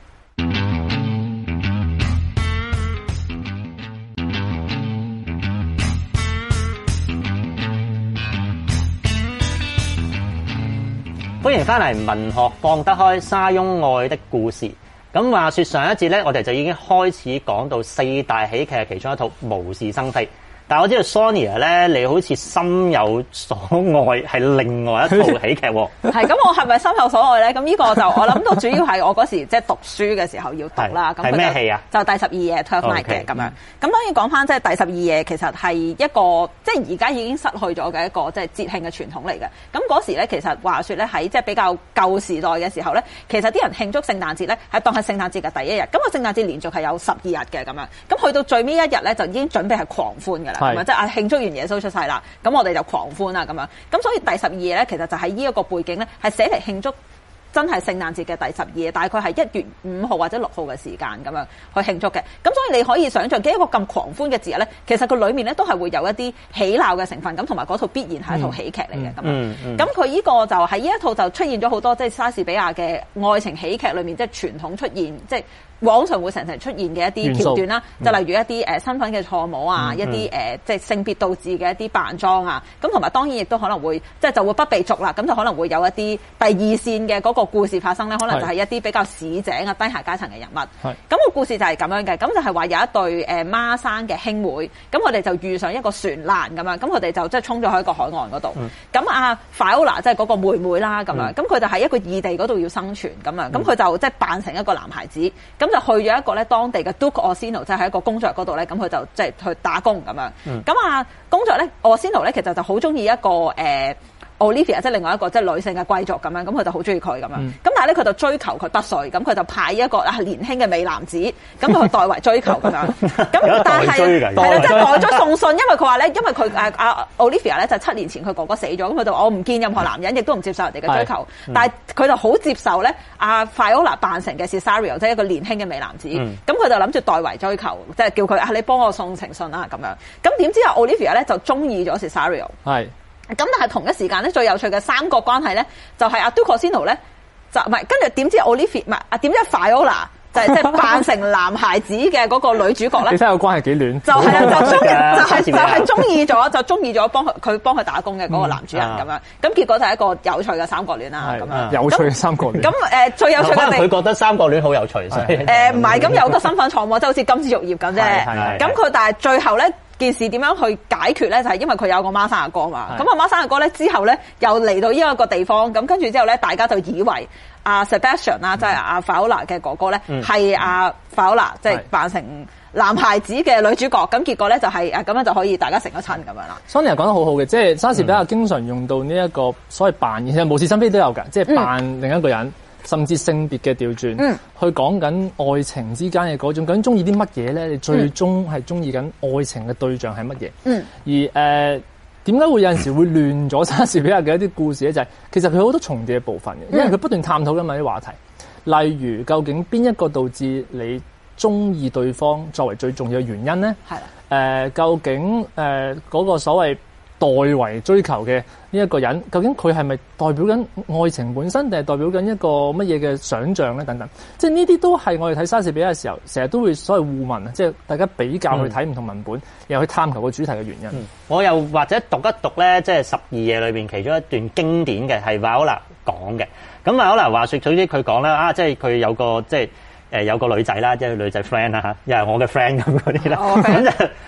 歡迎翻嚟文學放得開，沙翁愛的故事。咁話說上一節咧，我哋就已經開始講到四大喜劇嘅其中一套《無事生非》。但係我知道 Sonia 咧，你好似心有所愛，係另外一套喜劇喎。 係咁，我係咪心有所愛咧？咁呢個就我諗到主要係我嗰時即係讀書嘅時候要讀啦。咁係咩戲啊？ 就第十二夜 Twelfth Night 嘅咁樣。咁當然講翻即係第十二夜，其實係一個即係而家已經失去咗嘅一個即係節慶嘅傳統嚟嘅。咁嗰時咧，其實話說咧喺即係比較舊時代嘅時候咧，其實啲人慶祝聖誕節咧係當係聖誕節嘅第一日。咁個聖誕節連續係有十二日嘅咁樣。咁去到最尾一日咧，就已經準備係狂歡㗎啦。咁即係啊慶祝完耶穌出世啦，咁我哋就狂歡啦咁樣。咁所以第十二夜咧，其實就喺呢一個背景咧，係寫嚟慶祝真係聖誕節嘅第十二夜，大概係一月五號或者六號嘅時間咁樣去慶祝嘅。咁所以你可以想象，嘅一個咁狂歡嘅節日咧，其實佢裡面咧都係會有一啲喜鬧嘅成分，咁同埋嗰套必然係一套喜劇嚟嘅咁樣。咁佢呢個就喺呢一套就出現咗好多即係莎士比亞嘅愛情喜劇裏面，即係傳統出現即係。往常會成日出現嘅一啲橋段啦，就例如一啲誒、呃、身份嘅錯誤啊，嗯、一啲誒、呃、即係性別導致嘅一啲扮裝啊，咁同埋當然亦都可能會即係就會不被捉啦，咁就可能會有一啲第二線嘅嗰個故事發生咧，可能就係一啲比較市井啊低下階層嘅人物。咁、那個故事就係咁樣嘅，咁就係話有一對誒孖生嘅兄妹，咁佢哋就遇上一個船難咁樣，咁佢哋就即係衝咗喺個海岸嗰度。咁、嗯、啊 Viola 即係嗰個妹妹啦咁樣，咁佢就喺一個異地嗰度要生存咁樣，咁佢就即係扮成一個男孩子咁。就去咗一個咧當地嘅 Duke Orsino，即係喺一個公爵嗰度咧，咁佢就即係去打工咁樣。咁、嗯、啊，公爵咧 Orsino 咧，其實就好中意一個誒、呃、Olivia，即係另外一個即係女性嘅貴族咁樣，咁佢就好中意佢咁樣。咁、嗯、但係咧，佢就追求佢不遂，咁佢就派一個啊年輕嘅美男子，咁佢代為追求咁樣。咁但係係啦，即係代咗送信，因為佢話咧，因為佢誒阿 Olivia 咧就七年前佢哥哥死咗，咁佢就我唔見任何男人，亦都唔接受人哋嘅追求。嗯、但係佢就好接受咧，阿 Viola 扮成嘅 Cesario， 即係一個年輕嘅美男子。咁佢、嗯、就諗住代為追求，即係叫佢啊，你幫我送情信啊咁樣。咁點知阿 Olivia 咧就中意咗 Cesario。係。咁但係同一時間咧，最有趣嘅三角關係咧，就係阿 Duke Orsino 咧，就唔係跟住點知 Olivia 唔係啊？點知 Viola 就係即係扮成男孩子嘅嗰個女主角咧？你睇個關係幾亂？就係啦，就中就係就係中意咗，就中意咗幫佢佢幫佢打工嘅嗰個男主人咁樣。咁結果就係一個有趣嘅三角戀啦，咁樣有趣嘅三角戀。咁誒最有趣嘅係佢覺得三角戀好有趣，所以誒唔係咁有個身份錯誤，即係好似金枝玉葉咁啫。咁佢但係最後咧。件事點樣去解決咧？就係、是、因為佢有個孖生阿哥嘛。咁阿孖生阿哥咧之後咧又嚟到呢一個地方，咁跟住之後咧，大家就以為阿 Sebastian 啦，即係阿 Viola 嘅哥哥咧，係阿 Viola 即係扮成男孩子嘅女主角。咁結果咧就係誒咁樣就可以大家成咗親咁樣啦。Sonia 講得好好嘅，即係莎士比亞經常用到呢一個所謂扮演，其實無事生非都有㗎，即係扮另一個人。嗯甚至性別嘅調轉，嗯、去講緊愛情之間嘅嗰種，究竟中意啲乜嘢咧？你最終係中意緊愛情嘅對象係乜嘢？嗯、而誒點解會有陣時會亂咗莎士比亞嘅一啲故事咧？就係、是、其實佢好多重疊嘅部分嘅，因為佢不斷探討緊某啲話題，例如究竟邊一個導致你中意對方作為最重要嘅原因咧？係誒、呃，究竟誒嗰、呃那個所謂代為追求嘅呢一個人，究竟佢係咪代表緊愛情本身，定係代表緊一個乜嘢嘅想像咧？等等，即係呢啲都係我哋睇莎士比亞嘅時候，成日都會所謂互問啊，即係大家比較去睇唔同文本，又、嗯、去探求個主題嘅原因。嗯、我又或者讀一讀咧，即係十二夜裏邊其中一段經典嘅係 Viola 講嘅。咁 Viola 話説，總之佢講啦，啊，即係佢有個即係。誒有個女仔啦，即係女仔 friend 啦嚇，又係我嘅 friend 咁嗰啲啦，咁就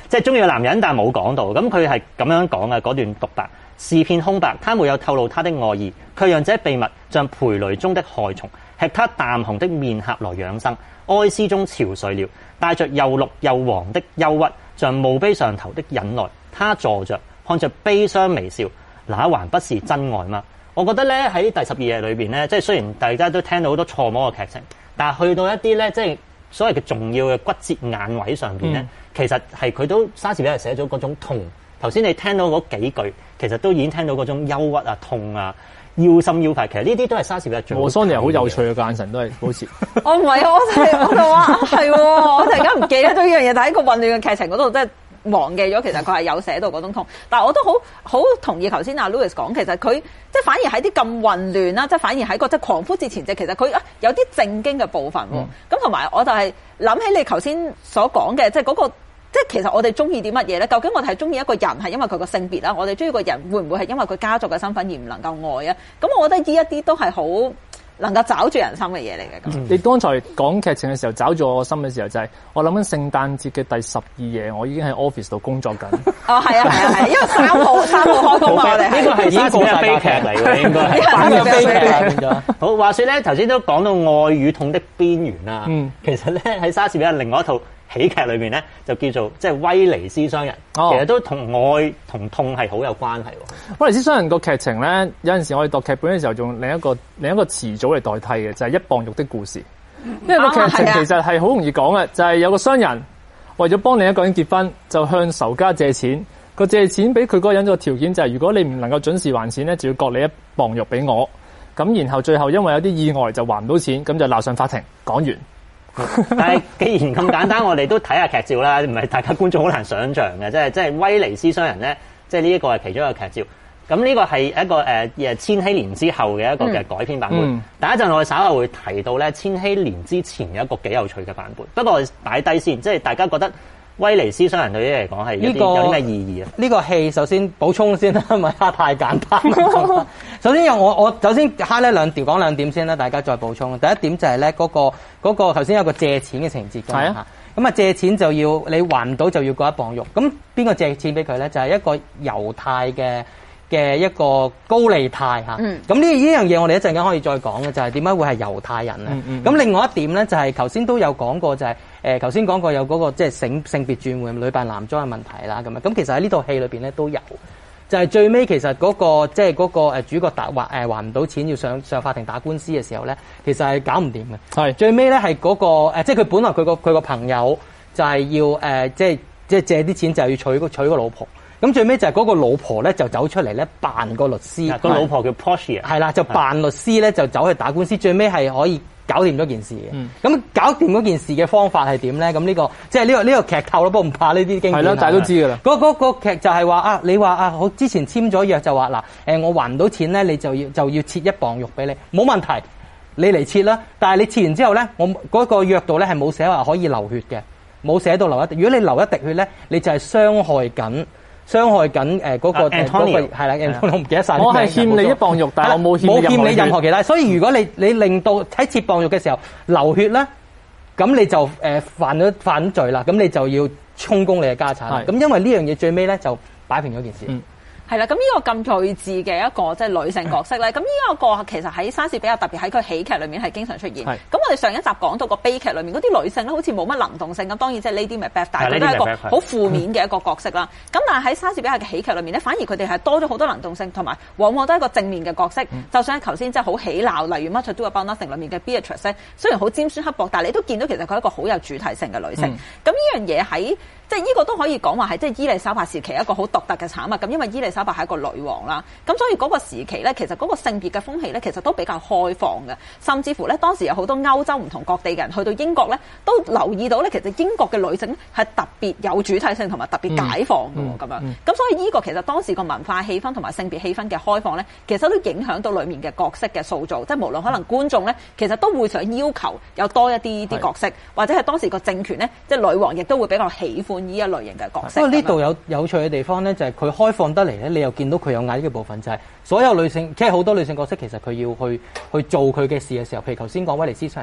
即係中意個男人，但係冇講到。咁佢係咁樣講嘅嗰段獨白，是片空白，他沒有透露他的愛意，卻讓這秘密像蓓蕾中的害蟲，吃他淡紅的面頰來養生。哀思中憔悴了，帶着又綠又黃的憂鬱，像墓碑上頭的忍耐。他坐着，看着悲傷微笑，那還不是真愛嗎？我覺得咧喺第十二夜裏邊咧，即係雖然大家都聽到好多錯摸嘅劇情，但係去到一啲咧，即係所謂嘅重要嘅骨折眼位上邊咧，嗯、其實係佢都莎士比亞寫咗嗰種痛。頭先你聽到嗰幾句，其實都已經聽到嗰種憂鬱啊、痛啊、腰心腰肺。其實呢啲都係莎士比亞最。我 Sonia 好有趣嘅眼神都係好似。 我唔係，我就係我就話係喎，我突然間唔記得咗呢樣嘢，但喺個混亂嘅劇情嗰度，真係忘記咗其實佢係有寫到嗰種痛。但係我都好好同意頭先阿 Louis 講，其實佢即係反而喺啲咁混亂啦，即係反而喺個即係狂歡節前夕，其實佢啊有啲正經嘅部分喎。咁同埋我就係諗起你頭先所講嘅，即係嗰個。即係其實我哋中意啲乜嘢咧？究竟我哋係中意一個人係因為佢個性別啦，我哋中意個人會唔會係因為佢家族嘅身份而唔能夠愛啊？咁我覺得呢一啲都係好能夠找住人心嘅嘢嚟嘅。咁、嗯、 你剛才講劇情嘅時候，找住我心嘅時候就係、是、我諗緊聖誕節嘅第十二夜，我已經喺 office 度工作緊。 哦，係啊，係啊，係，因為三號三號開工嘛，我哋呢個係莎士比亞悲劇嚟嘅，應該係反嘅悲劇。好，話說咧，頭先都講到愛與痛的邊緣啦。嗯，其實咧喺莎士比亞另外一套喜劇裏面咧，就叫做即係威尼斯商人，哦、其實都同愛同痛係好有關係。 威尼斯商人個劇情咧，有陣時我哋讀劇本嘅時候，用另一個另一個詞組嚟代替嘅，就係、是、一磅肉的故事。因為個劇情其實係好容易講嘅，就係、是、有個商人為咗幫另一個人結婚，就向仇家借錢。個借錢俾佢嗰個人個條件就係、是，如果你唔能夠準時還錢咧，就要割你一磅肉俾我。咁然後最後因為有啲意外就還唔到錢，咁就鬧上法庭。講完。但係既然咁簡單，我哋都睇下劇照啦，唔係大家觀眾好難想像嘅，即係即係威尼斯商人咧，即係呢一個係其中一個劇照。咁呢個係一個誒誒千禧年之後嘅一個嘅改編版本。嗯、第一陣我哋稍後會提到咧，千禧年之前有一個幾有趣嘅版本。不過我哋擺低先，即係大家覺得威尼斯商人對於你嚟講係有啲、這個、有啲咩意義啊？呢個戲首先補充先啦，唔係蝦太簡單。首先有我我首先蝦呢兩條講兩點先啦，大家再補充。第一點就係咧嗰個嗰個頭先有個借錢嘅情節㗎嘛嚇。咁啊借錢就要你還唔到就要割一磅肉。咁邊個借錢俾佢咧？就係、是、一個猶太嘅嘅一個高利貸嚇。咁呢呢樣嘢我哋一陣間可以再講嘅，就係點解會係猶太人咧？咁、嗯嗯、另外一點咧就係頭先都有講過，就係誒頭先講過有嗰、那個即係性性別轉換女扮男裝嘅問題啦。咁啊咁其實喺呢套戲裏邊咧都有。就係最尾其實嗰、那個即係嗰個誒主角打還誒還唔到錢要上上法庭打官司嘅時候咧，其實係搞唔掂嘅。係最尾咧係嗰個誒，即係佢本來佢個佢個朋友就係要誒、呃，即係即係借啲錢就係要娶個娶個老婆。咁最尾就係嗰個老婆咧就走出嚟咧扮個律師， 個老婆叫 Portia， 係啦，就扮律師咧就走去打官司，最尾係可以搞掂咗件事嘅。咁、嗯、搞掂嗰件事嘅方法係點咧？咁呢、這個即係呢個呢、這個劇透咯，不過唔怕呢啲經典。係啦，大家都知㗎啦。嗰嗰、那個劇就係話啊，你話啊，我之前簽咗約就話嗱，誒我還唔到錢咧，你就要就要切一磅肉俾你，冇問題，你嚟切啦。但係你切完之後咧，我嗰、那個約度咧係冇寫話可以流血嘅，冇寫到流一滴。如果你流一滴血咧，你就係傷害緊。傷害緊誒嗰個誒嗰個係啦 Antonio 我唔記得晒。我係欠你一磅肉，但係我冇欠冇欠你任何其他。所以如果你你令到喺切磅肉嘅時候流血咧，咁你就誒犯咗犯罪啦。咁你就要充公你嘅家產。咁因為呢樣嘢最尾咧就擺平咗件事。嗯係啦，咁呢個咁睿智嘅一個即係女性角色咧，咁呢一個其實喺莎士比亞特別喺佢喜劇裏面係經常出現。咁我哋上一集講到個悲劇裏面嗰啲女性咧，好似冇乜能動性咁。當然即係 Lady Macbeth，但係佢都係一個好負面嘅一個角色啦。咁但係喺莎士比亞嘅喜劇裏面咧，反而佢哋係多咗好多能動性，同埋往往都係一個正面嘅角色。嗯、就算喺頭先即係好喜鬧，例如 Much Ado About Nothing 裏面嘅 Beatrice 咧，雖然好尖酸刻薄，但係你都見到其實佢係一個好有主題性嘅女性。咁呢、嗯、樣嘢喺即係呢個都可以講話係即係伊麗莎白時期一個好獨特嘅產物。咁因為伊麗莎白係一個女王啦，咁所以嗰個時期咧，其實嗰個性別嘅風氣咧，其實都比較開放嘅，甚至乎咧當時有好多歐洲唔同各地嘅人去到英國咧，都留意到咧，其實英國嘅女性係特別有主體性同埋特別解放嘅喎，咁、嗯嗯、樣。咁所以呢個其實當時個文化氣氛同埋性別氣氛嘅開放咧，其實都影響到裡面嘅角色嘅塑造，即係無論可能觀眾咧，其實都會想要求有多一啲啲角色，是或者係當時個政權咧，即係女王亦都會比較喜歡呢一類型嘅角色。不過呢度有有趣嘅地方咧，就係佢開放得嚟咧，你又見到佢有壓抑嘅部分，就係所有女性，即係好多女性角色，其實佢要去去做佢嘅事嘅時候，譬如頭先講威尼斯商人就係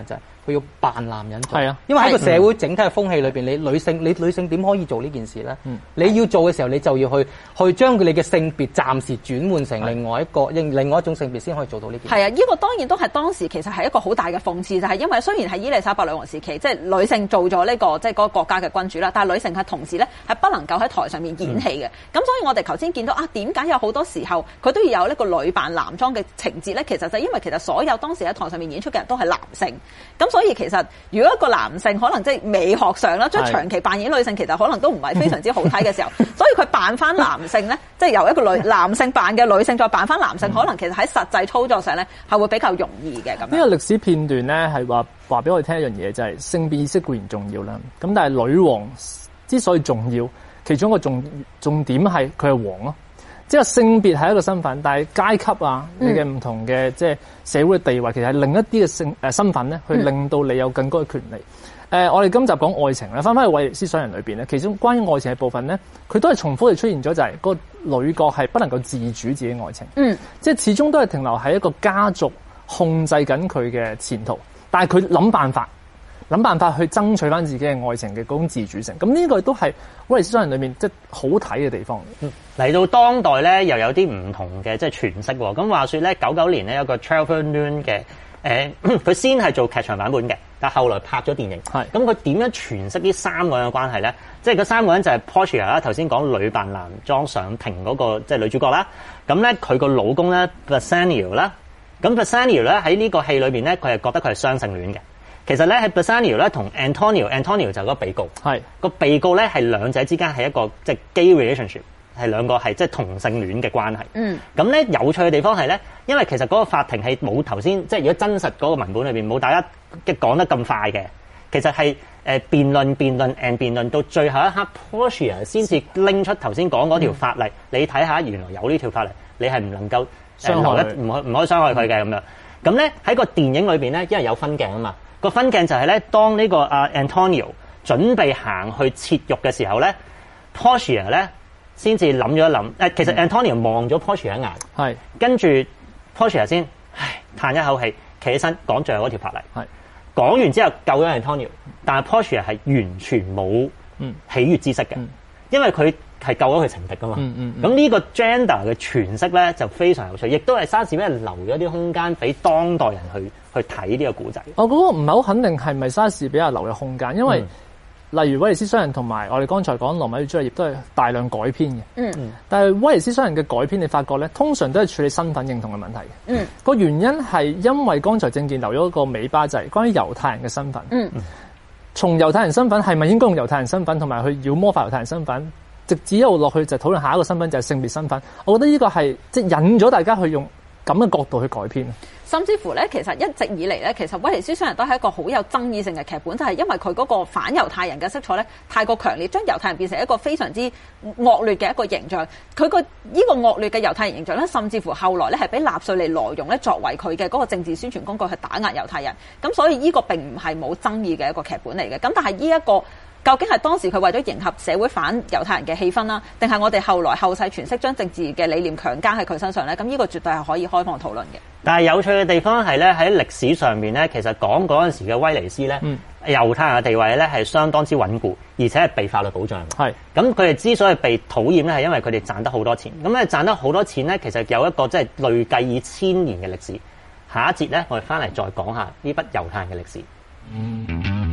佢要扮男人做。 係啊， 因為喺個社會整體嘅風氣裏邊，你女性你女性點可以做呢件事咧？嗯、你要做嘅時候，你就要去去將你嘅性別暫時轉換成另外一個另另外一種性別，先可以做到呢件事。 係啊，呢、這個當然都係當時其實係一個好大嘅諷刺，就係、是、因為雖然係伊麗莎白女王時期，即係女性做咗呢、這個即係嗰個國家嘅君主啦，但係女性係同時咧係不能夠喺台上面演戲嘅。咁、嗯、所以我哋頭先見到啊，點解有好多時候佢都要有呢個女扮男裝嘅情節咧？其實就因為其實所有當時喺台上面演出嘅人都係男性，咁所以其實如果一個男性可能即係美學上啦，將長期扮演女性其實可能都唔係非常之好睇嘅時候，所以佢扮翻男性咧，即係由一個女男性扮嘅女性再扮翻男性，可能其實喺實際操作上咧係會比較容易嘅咁。 呢個歷史片段咧係話話俾我哋聽一樣嘢，就係、是、性別意識固然重要啦，咁但係女王之所以重要，其中一個重重點係佢係王咯。即係性別係一個身份，但係階級啊，你嘅唔同嘅即係社會嘅地位，其實係另一啲嘅性誒身份咧，去令到你有更高嘅權利。誒、呃，我哋今集講愛情咧，翻返去威尼斯商人裏邊咧，其中關於愛情嘅部分咧，佢都係重複地出現咗，就係個女角係不能夠自主自己愛情。嗯，即係始終都係停留喺一個家族控制緊佢嘅前途，但係佢諗辦法。諗辦法去爭取翻自己嘅愛情嘅嗰種自主性，咁呢個都係威尼斯商人裏面即係好睇嘅地方。 嚟、嗯、到當代咧，又有啲唔同嘅即係詮釋喎。咁話說咧，九九年咧有個 Trevor Noon 嘅誒，佢、呃、先係做劇場版本嘅，但係後來拍咗電影。係咁，佢點樣詮釋呢三個人嘅關係咧？即係嗰三個人就係 Portia 啦，頭先講女扮男裝上庭嗰、那個即係女主角啦。咁咧佢個老公咧 Bassanio 啦，咁 Bassanio 咧喺呢個戲裏邊咧，佢係覺得佢係雙性戀嘅。其實咧，喺 Bassanio 咧同 Antonio，Antonio 就係個被告，係個被告咧係兩者之間係一個即係 gay relationship，係兩個係即係同性戀嘅關係。嗯，咁咧有趣嘅地方係咧，因為其實嗰個法庭係冇頭先即係如果真實嗰個文本裏邊冇大家嘅講得咁快嘅，其實係誒辯論、辯論 and 辯論到最後一刻 Portia 先至拎出頭先講嗰條法例，嗯、你睇下原來有呢條法例，你係唔能夠傷害唔可唔可以傷害佢嘅咁樣。咁咧喺個電影裏邊咧，因為有分鏡啊嘛。個分鏡就係咧，當呢個阿 Antonio 準備行去切肉嘅時候咧 Portia 咧先至諗咗一諗。誒，其實 Antonio 望咗 Portia 一眼，係跟住 Portia 先，唉，嘆一口氣，企起身講最後嗰條法例。係講完之後救咗 Antonio，但係 Portia 係完全冇喜悅之色嘅，嗯、因為佢係救咗佢情敵噶嘛。咁呢、嗯嗯、個 gender 嘅詮釋咧就非常有趣，亦都係莎士比亞留咗啲空間俾當代人去。去睇呢個故仔， 我嗰個唔係好肯定係咪莎士比亞留嘅空間，因為、嗯、例如威尼斯商人同埋我哋剛才講羅密歐與朱麗葉都係大量改編嘅。嗯，但係威尼斯商人嘅改編，你發覺咧，通常都係處理身份認同嘅問題嘅。嗯，個原因係因為剛才政見留咗一個尾巴，就係關於猶太人嘅身份。嗯，從猶太人身份係咪應該用猶太人身份，同埋去妖魔化猶太人身份，直至一路落去就討論下一個身份就係性別身份。我覺得呢個係即係引咗大家去用咁嘅角度去改編。 甚至乎咧，其實一直以嚟咧，其實威尼斯商人都係一個好有爭議性嘅劇本，就係、是、因為佢嗰個反猶太人嘅色彩咧太過強烈，將猶太人變成一個非常之惡劣嘅一個形象。佢個呢個惡劣嘅猶太人形象咧，甚至乎後來咧係俾納粹嚟挪用咧，作為佢嘅嗰個政治宣傳工具去打壓猶太人。咁所以呢個並唔係冇爭議嘅一個劇本嚟嘅。咁但係呢一個究竟係當時佢為咗迎合社會反猶太人嘅氣氛啦，定係我哋後來後世詮釋將政治嘅理念強加喺佢身上咧？咁呢個絕對係可以開放討論嘅。 但係有趣嘅地方係咧，喺歷史上面咧，其實講嗰陣時嘅威尼斯咧，嗯、猶太人嘅地位咧係相當之穩固，而且係被法律保障。係咁，佢哋之所以被討厭咧，係因為佢哋賺得好多錢。咁咧賺得好多錢咧，其實有一個即係累計以千年嘅歷史。下一節咧，我哋翻嚟再講下呢筆猶太人嘅歷史。嗯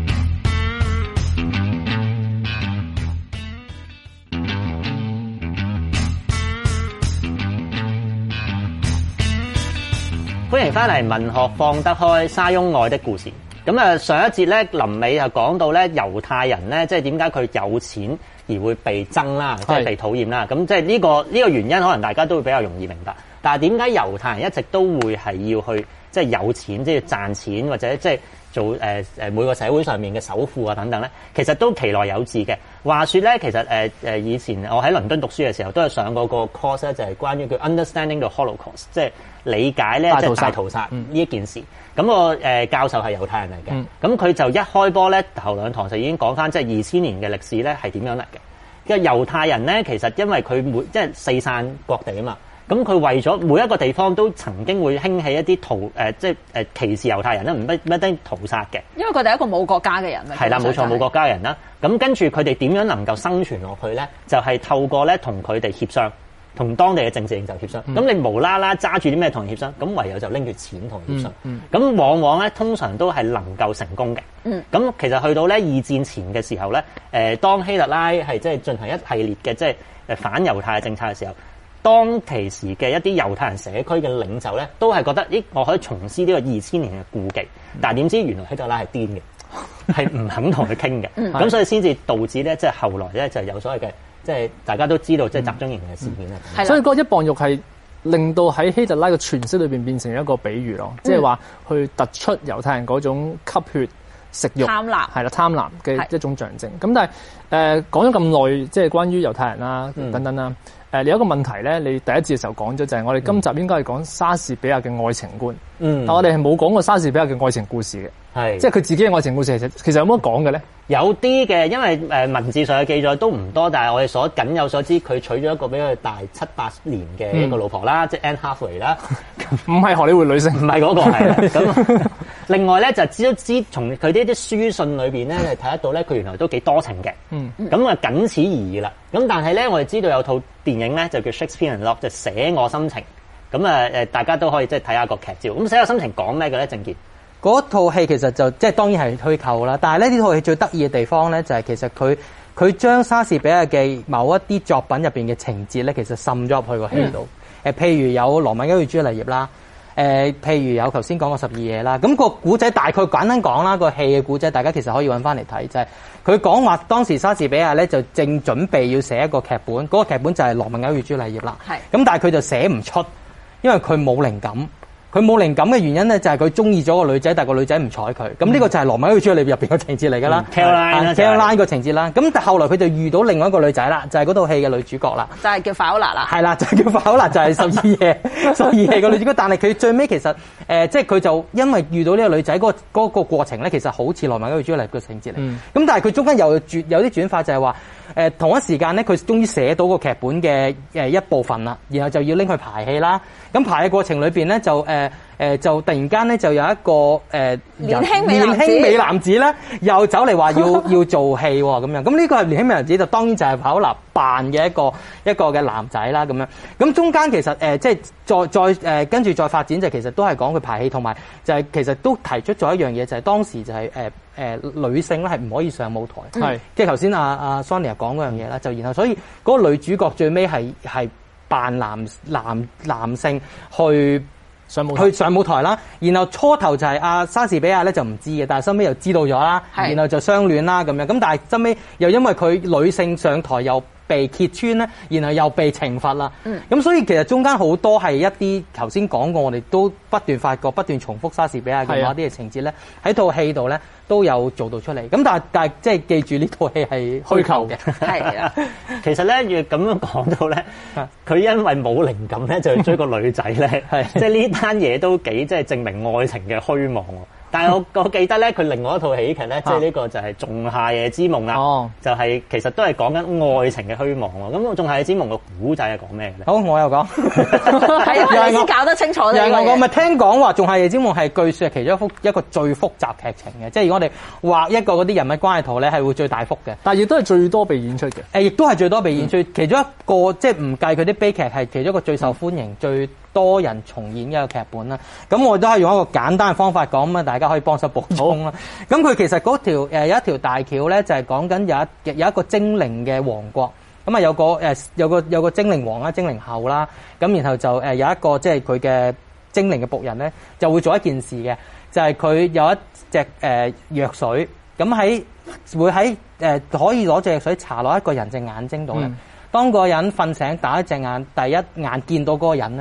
歡迎翻嚟文學放得開沙翁愛的故事。咁啊，上一節咧臨尾就講到咧猶太人咧，即係點解佢有錢而會被憎啦，即係被討厭啦。咁即係呢個呢個原因，可能大家都會比較容易明白。但係點解猶太人一直都會係要去即係有錢，即係賺錢或者即係做誒誒每個社會上面嘅首富啊等等咧？其實都其來有自嘅。話說咧，其實誒誒以前我喺倫敦讀書嘅時候，都係上過個 course 咧，就係關於叫 Understanding the Holocaust， 即係理解咧即係大屠殺呢一件事。咁、嗯、個誒教授係猶太人嚟嘅，咁佢、嗯、就一開波咧頭兩堂就已經講翻即係二千年嘅歷史咧係點樣嚟嘅。因為猶太人咧其實因為佢每即係四散各地啊嘛。 咁佢為咗每一個地方都曾經會興起一啲屠誒，即係誒歧視猶太人啦，唔不唔一定屠殺嘅。 因為佢哋係一個冇國家嘅人啊。 係啦，冇錯，冇國家嘅人啦。咁跟住佢哋點樣能夠生存落去咧？就係、是、透過咧同佢哋協商。同當地嘅政治領袖協商，咁、嗯、你無啦啦揸住啲咩同人協商？咁唯有就拎住錢同人協商。咁、嗯嗯、往往咧，通常都係能夠成功嘅。咁、嗯、其實去到咧二戰前嘅時候咧，誒、呃、當希特拉係即係進行一系列嘅即係誒反猶太嘅政策嘅時候，當其時嘅一啲猶太人社區嘅領袖咧，都係覺得，咦，我可以重施呢個二千年嘅故技，嗯、但係點知原來希特拉係癲嘅，係唔肯同佢傾嘅。咁、嗯、所以先至導致咧，即係後來咧就有所謂嘅。即係大家都知道，即係集中營嘅事件啦、 嗯嗯。所以嗰一磅肉係令到喺希特拉嘅詮釋裏邊變成一個比喻咯，即係話去突出猶太人嗰種吸血食肉貪婪係啦貪婪嘅一種象徵。咁但係誒講咗咁耐，即係關於猶太人啦、嗯、等等啦。誒、呃，你有一個問題咧，你第一節嘅時候講咗，就係、是、我哋今集應該係講莎士比亞嘅愛情觀。嗯，但我哋係冇講過莎士比亞嘅愛情故事嘅。係，即係佢自己嘅愛情故事，其實其實有冇得講嘅咧？ 有啲嘅，因為誒文字上嘅記載都唔多，但係我哋所僅有所知，佢娶咗一個比佢大七八年嘅一個老婆啦，嗯、即係 Anne Hathaway 啦。 唔係荷里活女性， 唔係嗰個係。咁另外咧就知都知，從佢呢啲書信裏邊咧，你睇得到咧，佢原來都幾多情嘅。嗯。咁啊，僅此而已啦。咁但係咧，我哋知道有套電影咧，就叫 Shakespeare in Love，就寫我心情。咁啊誒，大家都可以即係睇下個劇照。咁寫我心情講咩嘅咧？正傑？ 嗰套戲其實就即係當然係虛構啦，但係咧呢套戲最得意嘅地方咧就係其實佢佢將莎士比亞嘅某一啲作品入邊嘅情節咧，其實滲咗入去個戲度。誒、嗯，譬如有羅密歐與朱麗葉啦，誒、呃，譬如有頭先講過十二夜啦。咁、那個古仔大概簡單講啦，個戲嘅古仔大家其實可以揾翻嚟睇，就係佢講話當時莎士比亞咧就正準備要寫一個劇本，嗰、那個劇本就係羅密歐與朱麗葉啦。係。咁但係佢就寫唔出，因為佢冇靈感。佢冇靈感嘅原因咧，就係佢中意咗個女仔，但係個女仔唔睬佢。咁呢個就係羅密歐與朱麗葉入邊嘅情節嚟㗎啦。Caroline 個情節啦。咁但係後來佢就遇到另外一個女仔啦，就係嗰套戲嘅女主角啦。 就係叫法歐娜啦。係啦，就係叫法歐娜，就係十二夜十二夜嘅女主角。但係佢最尾其實誒、呃，即係佢就因為遇到呢個女仔嗰、嗰個嗰、嗰個過程咧，其實好似羅密歐與朱麗葉嘅情節嚟。咁、嗯、但係佢中間有轉有啲轉化就，就係話誒同一時間咧，佢終於寫到個劇本嘅誒一部分啦，然後就要拎去排戲啦。咁排嘅過程裏邊咧就誒。呃誒、呃、就突然間咧就有一個誒、呃、 年輕美男子， 年輕美男子咧又走嚟話要要做戲喎、哦、咁樣，咁呢個係年輕美男子就當然就係跑立扮嘅一個一個嘅男仔啦咁樣，咁中間其實誒、呃、即係再再誒、呃、跟住再發展就其實都係講佢排戲，同埋就係其實都提出咗一樣嘢，就係、是、當時就係誒誒女性咧係唔可以上舞台，係即係頭先阿阿 Sonia 講嗰樣嘢啦，就然後所以嗰個女主角最尾係係扮男男男性去。上舞去上舞台啦，然後初頭就係阿莎士比亞咧就唔知嘅，但係收尾又知道咗啦，然後就相戀啦咁樣，咁但係收尾又因為佢女性上台又被揭穿咧，然後又被懲罰啦。咁、嗯、所以其實中間好多係一啲頭先講過，我哋都不斷發覺、不斷重複莎士比亞嘅某啲嘅情節咧，喺套戲度咧都有做到出嚟。咁但係但係即係記住呢套戲係虛構嘅。係啊， 其實咧要咁樣講到咧，佢因為冇靈感咧，就去追個女仔咧，即係呢單嘢都幾即係證明愛情嘅虛妄。但係我我記得咧，佢另外一套喜劇咧，即係呢個就係《仲夏夜之夢》啦、哦，就係、是、其實都係講緊愛情嘅虛妄喎。咁《仲夏夜之夢》個古仔係講咩嘅咧？好，我又講， 係因為你先搞得清楚呢個嘢。 我咪聽講話《仲夏夜之夢》係據說係其中一幅一個最複雜劇情嘅，即係如果我哋畫一個嗰啲人物關係圖咧，係會最大幅嘅。但係亦都係最多被演出嘅。誒，亦都係最多被演出，嗯、其中一個即係唔計佢啲悲劇，係其中一個最受歡迎、嗯、最多人重演嘅一個劇本啦。咁我都係用一個簡單嘅方法講啊，大家可以幫手補充啦。咁佢其實嗰條誒有一條大橋咧，就係講緊有一有一個精靈嘅王國。咁啊有個誒有個有個精靈王啦、精靈后啦。咁然後就誒有一個即係佢嘅精靈嘅僕人咧，就會做一件事嘅，就係、是、佢有一隻誒、呃、藥水，咁喺會喺誒、呃、可以攞隻藥水搽落一個人隻眼睛度咧。嗯、當個人瞓醒打一隻眼，第一眼見到嗰個人咧，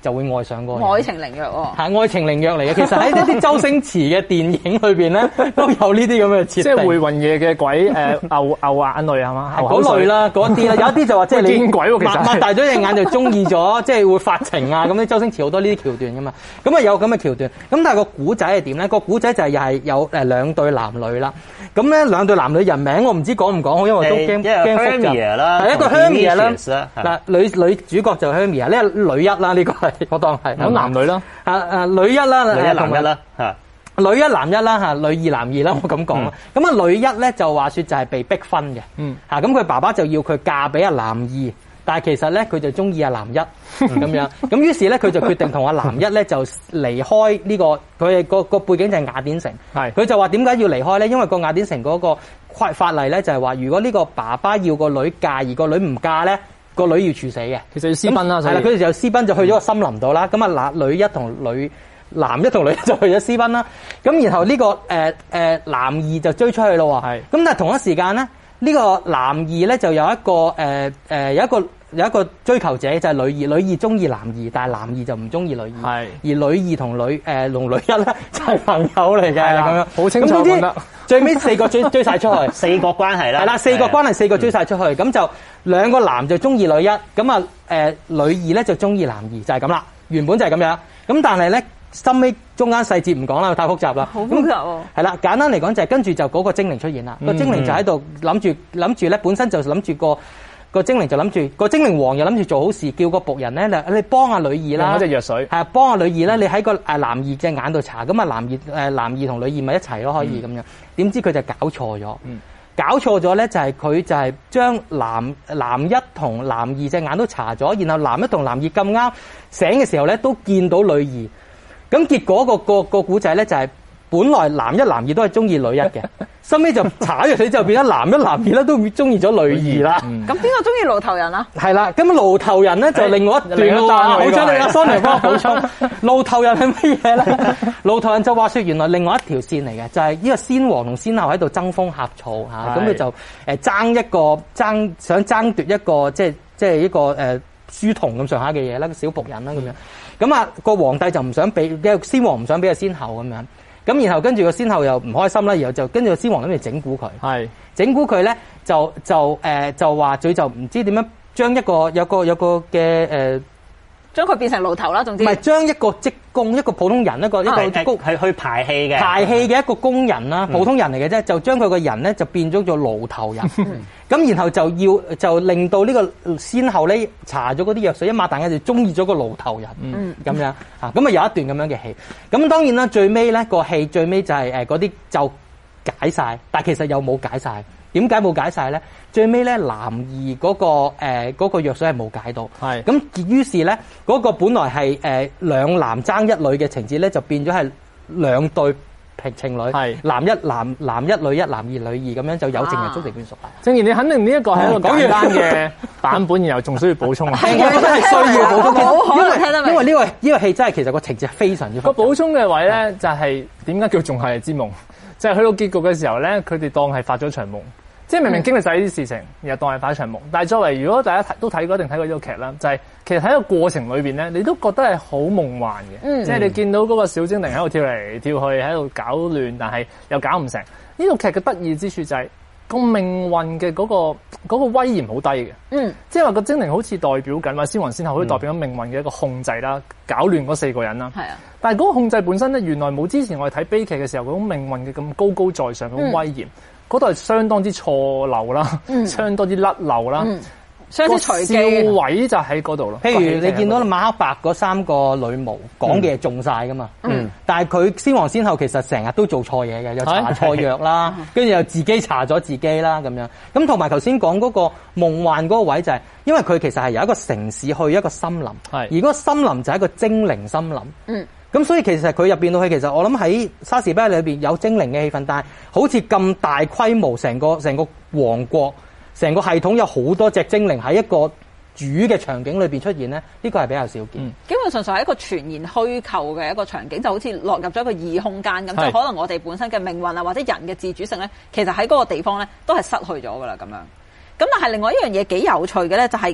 就會愛上嗰個人。 愛情靈藥喎， 係愛情靈藥嚟嘅。其實喺一啲周星馳嘅電影裏邊咧，都有呢啲咁嘅設定。 即係回魂夜嘅鬼誒牛牛眼淚係嘛？ 嗰類啦，嗰啲啦，有一啲就話即係你見鬼喎，其實擘大咗隻眼就中意咗，即係會發情啊咁啲。周星馳好多呢啲橋段噶嘛，咁啊有咁嘅橋段。咁但係個古仔係點咧？個古仔就係又係有誒兩對男女啦。咁咧兩對男女人名我唔知講唔講好，因為都驚驚複雜啦。係一個 Hermia 啦，嗱女女主角就 Hermia，呢個女一啦，呢個係我當係有男女啦， 啊啊女一啦， 女一男一啦嚇。 女一男一啦嚇，女二男二啦，我咁講啦。咁啊、嗯、女一咧就話説就係被逼婚嘅，嗯嚇，咁佢爸爸就要佢嫁俾阿男二，但係其實咧佢就中意阿男一咁、嗯、樣，咁於是咧佢就決定同阿男一咧就離開呢、這個，佢係個個背景就係雅典城，係佢就話點解要離開咧？因為個雅典城嗰個規法例咧就係話，如果呢個爸爸要個女嫁而個女唔嫁咧，個女要處死嘅，其實要私奔啦，係啦，佢哋就私奔就去咗個森林度啦。咁啊嗱，女一同女。男一同女一就去咗私奔啦，咁然後呢、這個誒誒、呃呃、男二就追出去咯喎，咁但係同一時間咧，呢、這個男二咧就有一個誒誒、呃、有一個有一個追求者就係、是、女二，女二中意男二，但係男二就唔中意女二，而女二同女誒同、呃、女一咧就係朋友嚟嘅，咁樣好清楚講得。最尾四個追追曬出去， 四個關係啦， 係啦，四個關係四個追曬出去，咁、嗯、就兩個男就中意女一，咁啊誒女二咧就中意男二，就係咁啦，原本就係咁樣，咁但係咧。深尾中間細節唔講啦，太複雜啦。 好複雜喎。 係啦，簡單嚟講就係跟住就嗰個精靈出現啦。個、嗯、精靈就喺度諗住諗住咧，本身就諗住個個精靈就諗住個精靈王又諗住做好事，叫個僕人咧，你你幫下女二啦。 用嗰隻藥水。係啊，幫下女二咧，你喺個誒男二嘅眼度搽，咁啊男二誒男二同女二咪一齊咯，可以咁樣。點、嗯、知佢就搞錯咗。嗯。搞錯咗咧，就係佢就係將男男一同男二隻眼都搽咗，然後男一同男二咁啱醒嘅時候咧，都見到女二。咁結果個個個古仔咧就係本來男一男二都係中意女一嘅，收尾就搽咗佢之後變咗男一男二咧都中意咗女二啦。咁邊個中意爐頭人啊？ 係啦，咁爐頭人咧就另外一段喎。好彩你阿 Sony 幫我補充，爐頭人係乜嘢咧？爐頭人就話說原來另外一條線嚟嘅，就係、是、呢個先王同先后喺度爭風呷醋嚇，咁佢就誒爭一個爭想爭奪一個即係即係一個誒書童咁上下嘅嘢啦，個小僕人啦咁樣。咁啊，個皇帝就唔想俾，先王唔想俾個先后咁樣。咁然後跟住個先后又唔開心啦，然後就跟住個先王諗住整蠱佢。係整蠱佢咧，就就誒、呃、就話佢就唔知點樣將一個有個有個嘅誒， 將佢變成爐頭啦。總之唔係將一個職工，一個普通人，一個一個工係去排氣嘅排氣嘅一個工人啦，普通人嚟嘅啫，就將佢個人咧就變咗做爐頭人。咁然後就要就令到呢個先后咧搽咗嗰啲藥水，一擘大眼就中意咗個爐頭人，嗯，咁樣嚇，咁啊有一段咁樣嘅戲。咁當然啦，最尾咧個戲最尾就係誒嗰啲就解晒，但係其實又冇解晒。點解冇解晒咧？最尾咧男二嗰、嗰個誒嗰、呃嗰個藥水係冇解到，係咁於是咧嗰、嗰個本來係誒兩男爭一女嘅情節咧，就變咗係兩對情侶，係男一男男一女一男二女二咁樣就有情人終成眷屬啦。正如你肯定呢一個係一個簡單嘅版本，然後仲需要補充啊？係真係需要補充， 好可能聽得明。 因為呢、呢個呢、呢個戲真係其實個情節非常之複雜。 個補充嘅位咧就係點解叫仲夏夜之夢？就係、是、去到結局嘅時候咧，佢哋當係發咗場夢。即係明明經歷晒呢啲事情，然後當係發一場夢。但係作為如果大家都睇過一定睇過呢個劇啦，就係、是、其實喺個過程裏邊咧，你都覺得係好夢幻嘅。嗯、即係你見到嗰個小精靈喺度跳嚟跳去，喺度搞亂，但係又搞唔成。呢套劇嘅得意之處就係、是、個命運嘅嗰個嗰、那個威嚴好低嘅。嗯，即係話個精靈好似代表緊話先王先后，好似代表緊命運嘅一個控制啦，搞亂嗰四個人啦。係啊，但係嗰個控制本身咧，原來冇之前我哋睇悲劇嘅時候嗰種命運嘅咁高高在上嗰種威嚴。嗯嗰度係相當之錯漏啦，嗯、相當之甩漏啦，嗯、相當隨機。笑位就喺嗰度咯。 譬如你見到馬克白嗰三個女巫講嘅嘢中晒噶嘛，嗯、但係佢先王先後其實成日都做錯嘢嘅，又搽錯藥啦，跟住又自己搽咗自己啦咁樣。咁同埋頭先講嗰個夢幻嗰個位就係、是，因為佢其實係由一個城市去一個森林，而嗰個森林就係一個精靈森林。嗯咁所以其實佢入邊到去，其實我諗喺莎士比亞裏邊有精靈嘅氣氛，但係好似咁大規模，成個成個王國，成個系統有好多隻精靈喺一個主嘅場景裏邊出現咧，呢個係比較少見。嗯、基本上就係一個全然虛構嘅一個場景，就好似落入咗一個異空間咁，就可能我哋本身嘅命運啊，或者人嘅自主性咧，其實喺嗰個地方咧都係失去咗噶啦咁樣。咁但係另外一樣嘢幾有趣嘅咧，就係、是。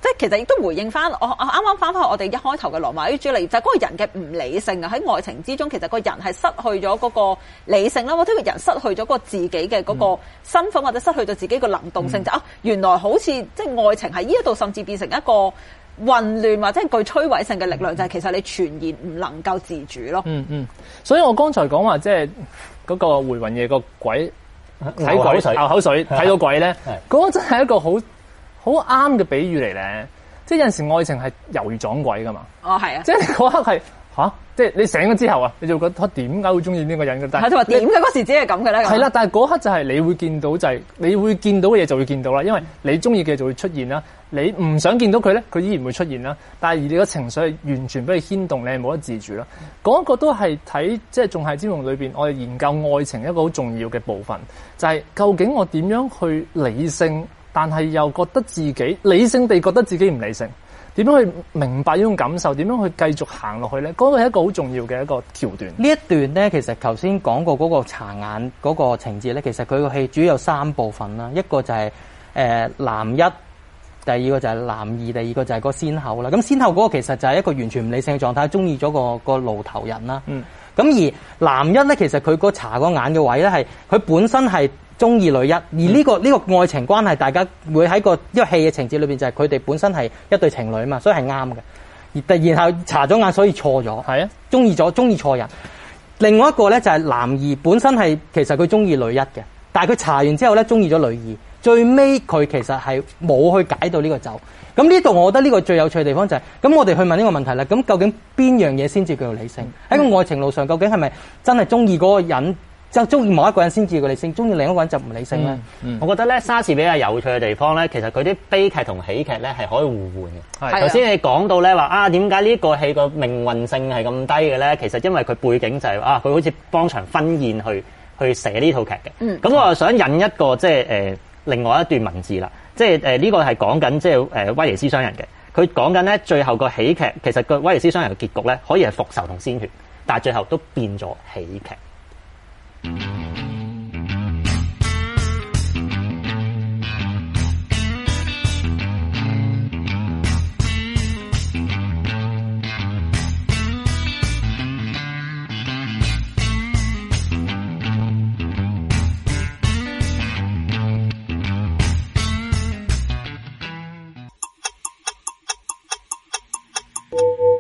即係其實亦都回應翻我我啱啱翻返我哋一開頭嘅羅馬與朱麗葉，就係、是、嗰個人嘅唔理性啊！喺愛情之中，其實個人係失去咗嗰個理性啦，或者個人失去咗個自己嘅嗰個身份，嗯、或者失去咗自己個能動性，嗯、就啊原來好似即係愛情喺呢一度，甚至變成一個混亂或者係具摧毀性嘅力量，就係、是、其實你全然唔能夠自主咯。嗯嗯，所以我剛才講話即係嗰個回魂夜個鬼睇鬼嘔口水睇到鬼咧，嗰個真係一個好好啱嘅比喻嚟咧。即係有陣時愛情係猶如撞鬼噶嘛。 哦，係啊。即係嗰刻係吓，即係你醒咗之後啊，你就覺得點解會中意呢個人嘅？但係佢話點解嗰時只係咁嘅咧？ 係啦，但係嗰刻就係你會見到就係、是、你會見到嘅嘢就會見到啦，因為你中意嘅就會出現啦。你唔想見到佢咧，佢依然會出現啦。但係而你個情緒係完全俾佢牽動，你係冇得自主啦。嗰、那個都係睇即係《仲夏之夢》裏邊，我哋研究愛情一個好重要嘅部分，就係、是、究竟我點樣去理性，但係又覺得自己理性地覺得自己唔理性，點樣去明白呢種感受，點樣去繼續行落去咧？嗰、那個係一個好重要嘅一個橋段。 呢一段咧，其實頭先講過嗰個茶眼嗰個情節咧，其實佢個戲主要有三部分啦，一個就係、是、誒、呃、男一。第二個就係男二，第二個就係個先后啦。咁先后嗰個其實就係一個完全唔理性嘅狀態，中意咗個個路頭人啦。嗯。咁而男一咧，其實佢個查個眼嘅位咧，係佢本身係中意女一，而呢、這個呢、這個愛情關係，大家會喺個呢個戲嘅情節裏邊就係佢哋本身係一對情侶啊嘛，所以係啱嘅。而突然後查咗眼，所以錯咗。係啊，中意咗中意錯人。另外一個咧就係男二，本身係其實佢中意女一嘅，但係佢查完之後咧，中意咗女二。最尾佢其實係冇去解到呢個咒，咁呢度我覺得呢個最有趣嘅地方就係、是，咁我哋去問呢個問題啦。咁究竟邊樣嘢先至叫做理性？喺、嗯、個愛情路上，究竟係咪真係中意嗰個人，即係中意某一個人先至叫理性，中意另一個人就唔理性咧、嗯嗯？我覺得咧，莎士比亞有趣嘅地方咧，其實佢啲悲劇同喜劇咧係可以互換嘅。頭先你講到咧話啊，點解呢個戲個命運性係咁低嘅咧？其實因為佢背景就係、是、啊，佢好似幫場婚宴去去寫呢套劇嘅。咁、嗯、我又想引一個即係誒。呃另外一段文字啦，即係誒呢個係講緊即係誒威尼斯商人嘅，佢講緊咧最後個喜劇，其實個威尼斯商人嘅結局咧可以係復仇同鮮血，但係最後都變咗喜劇。 you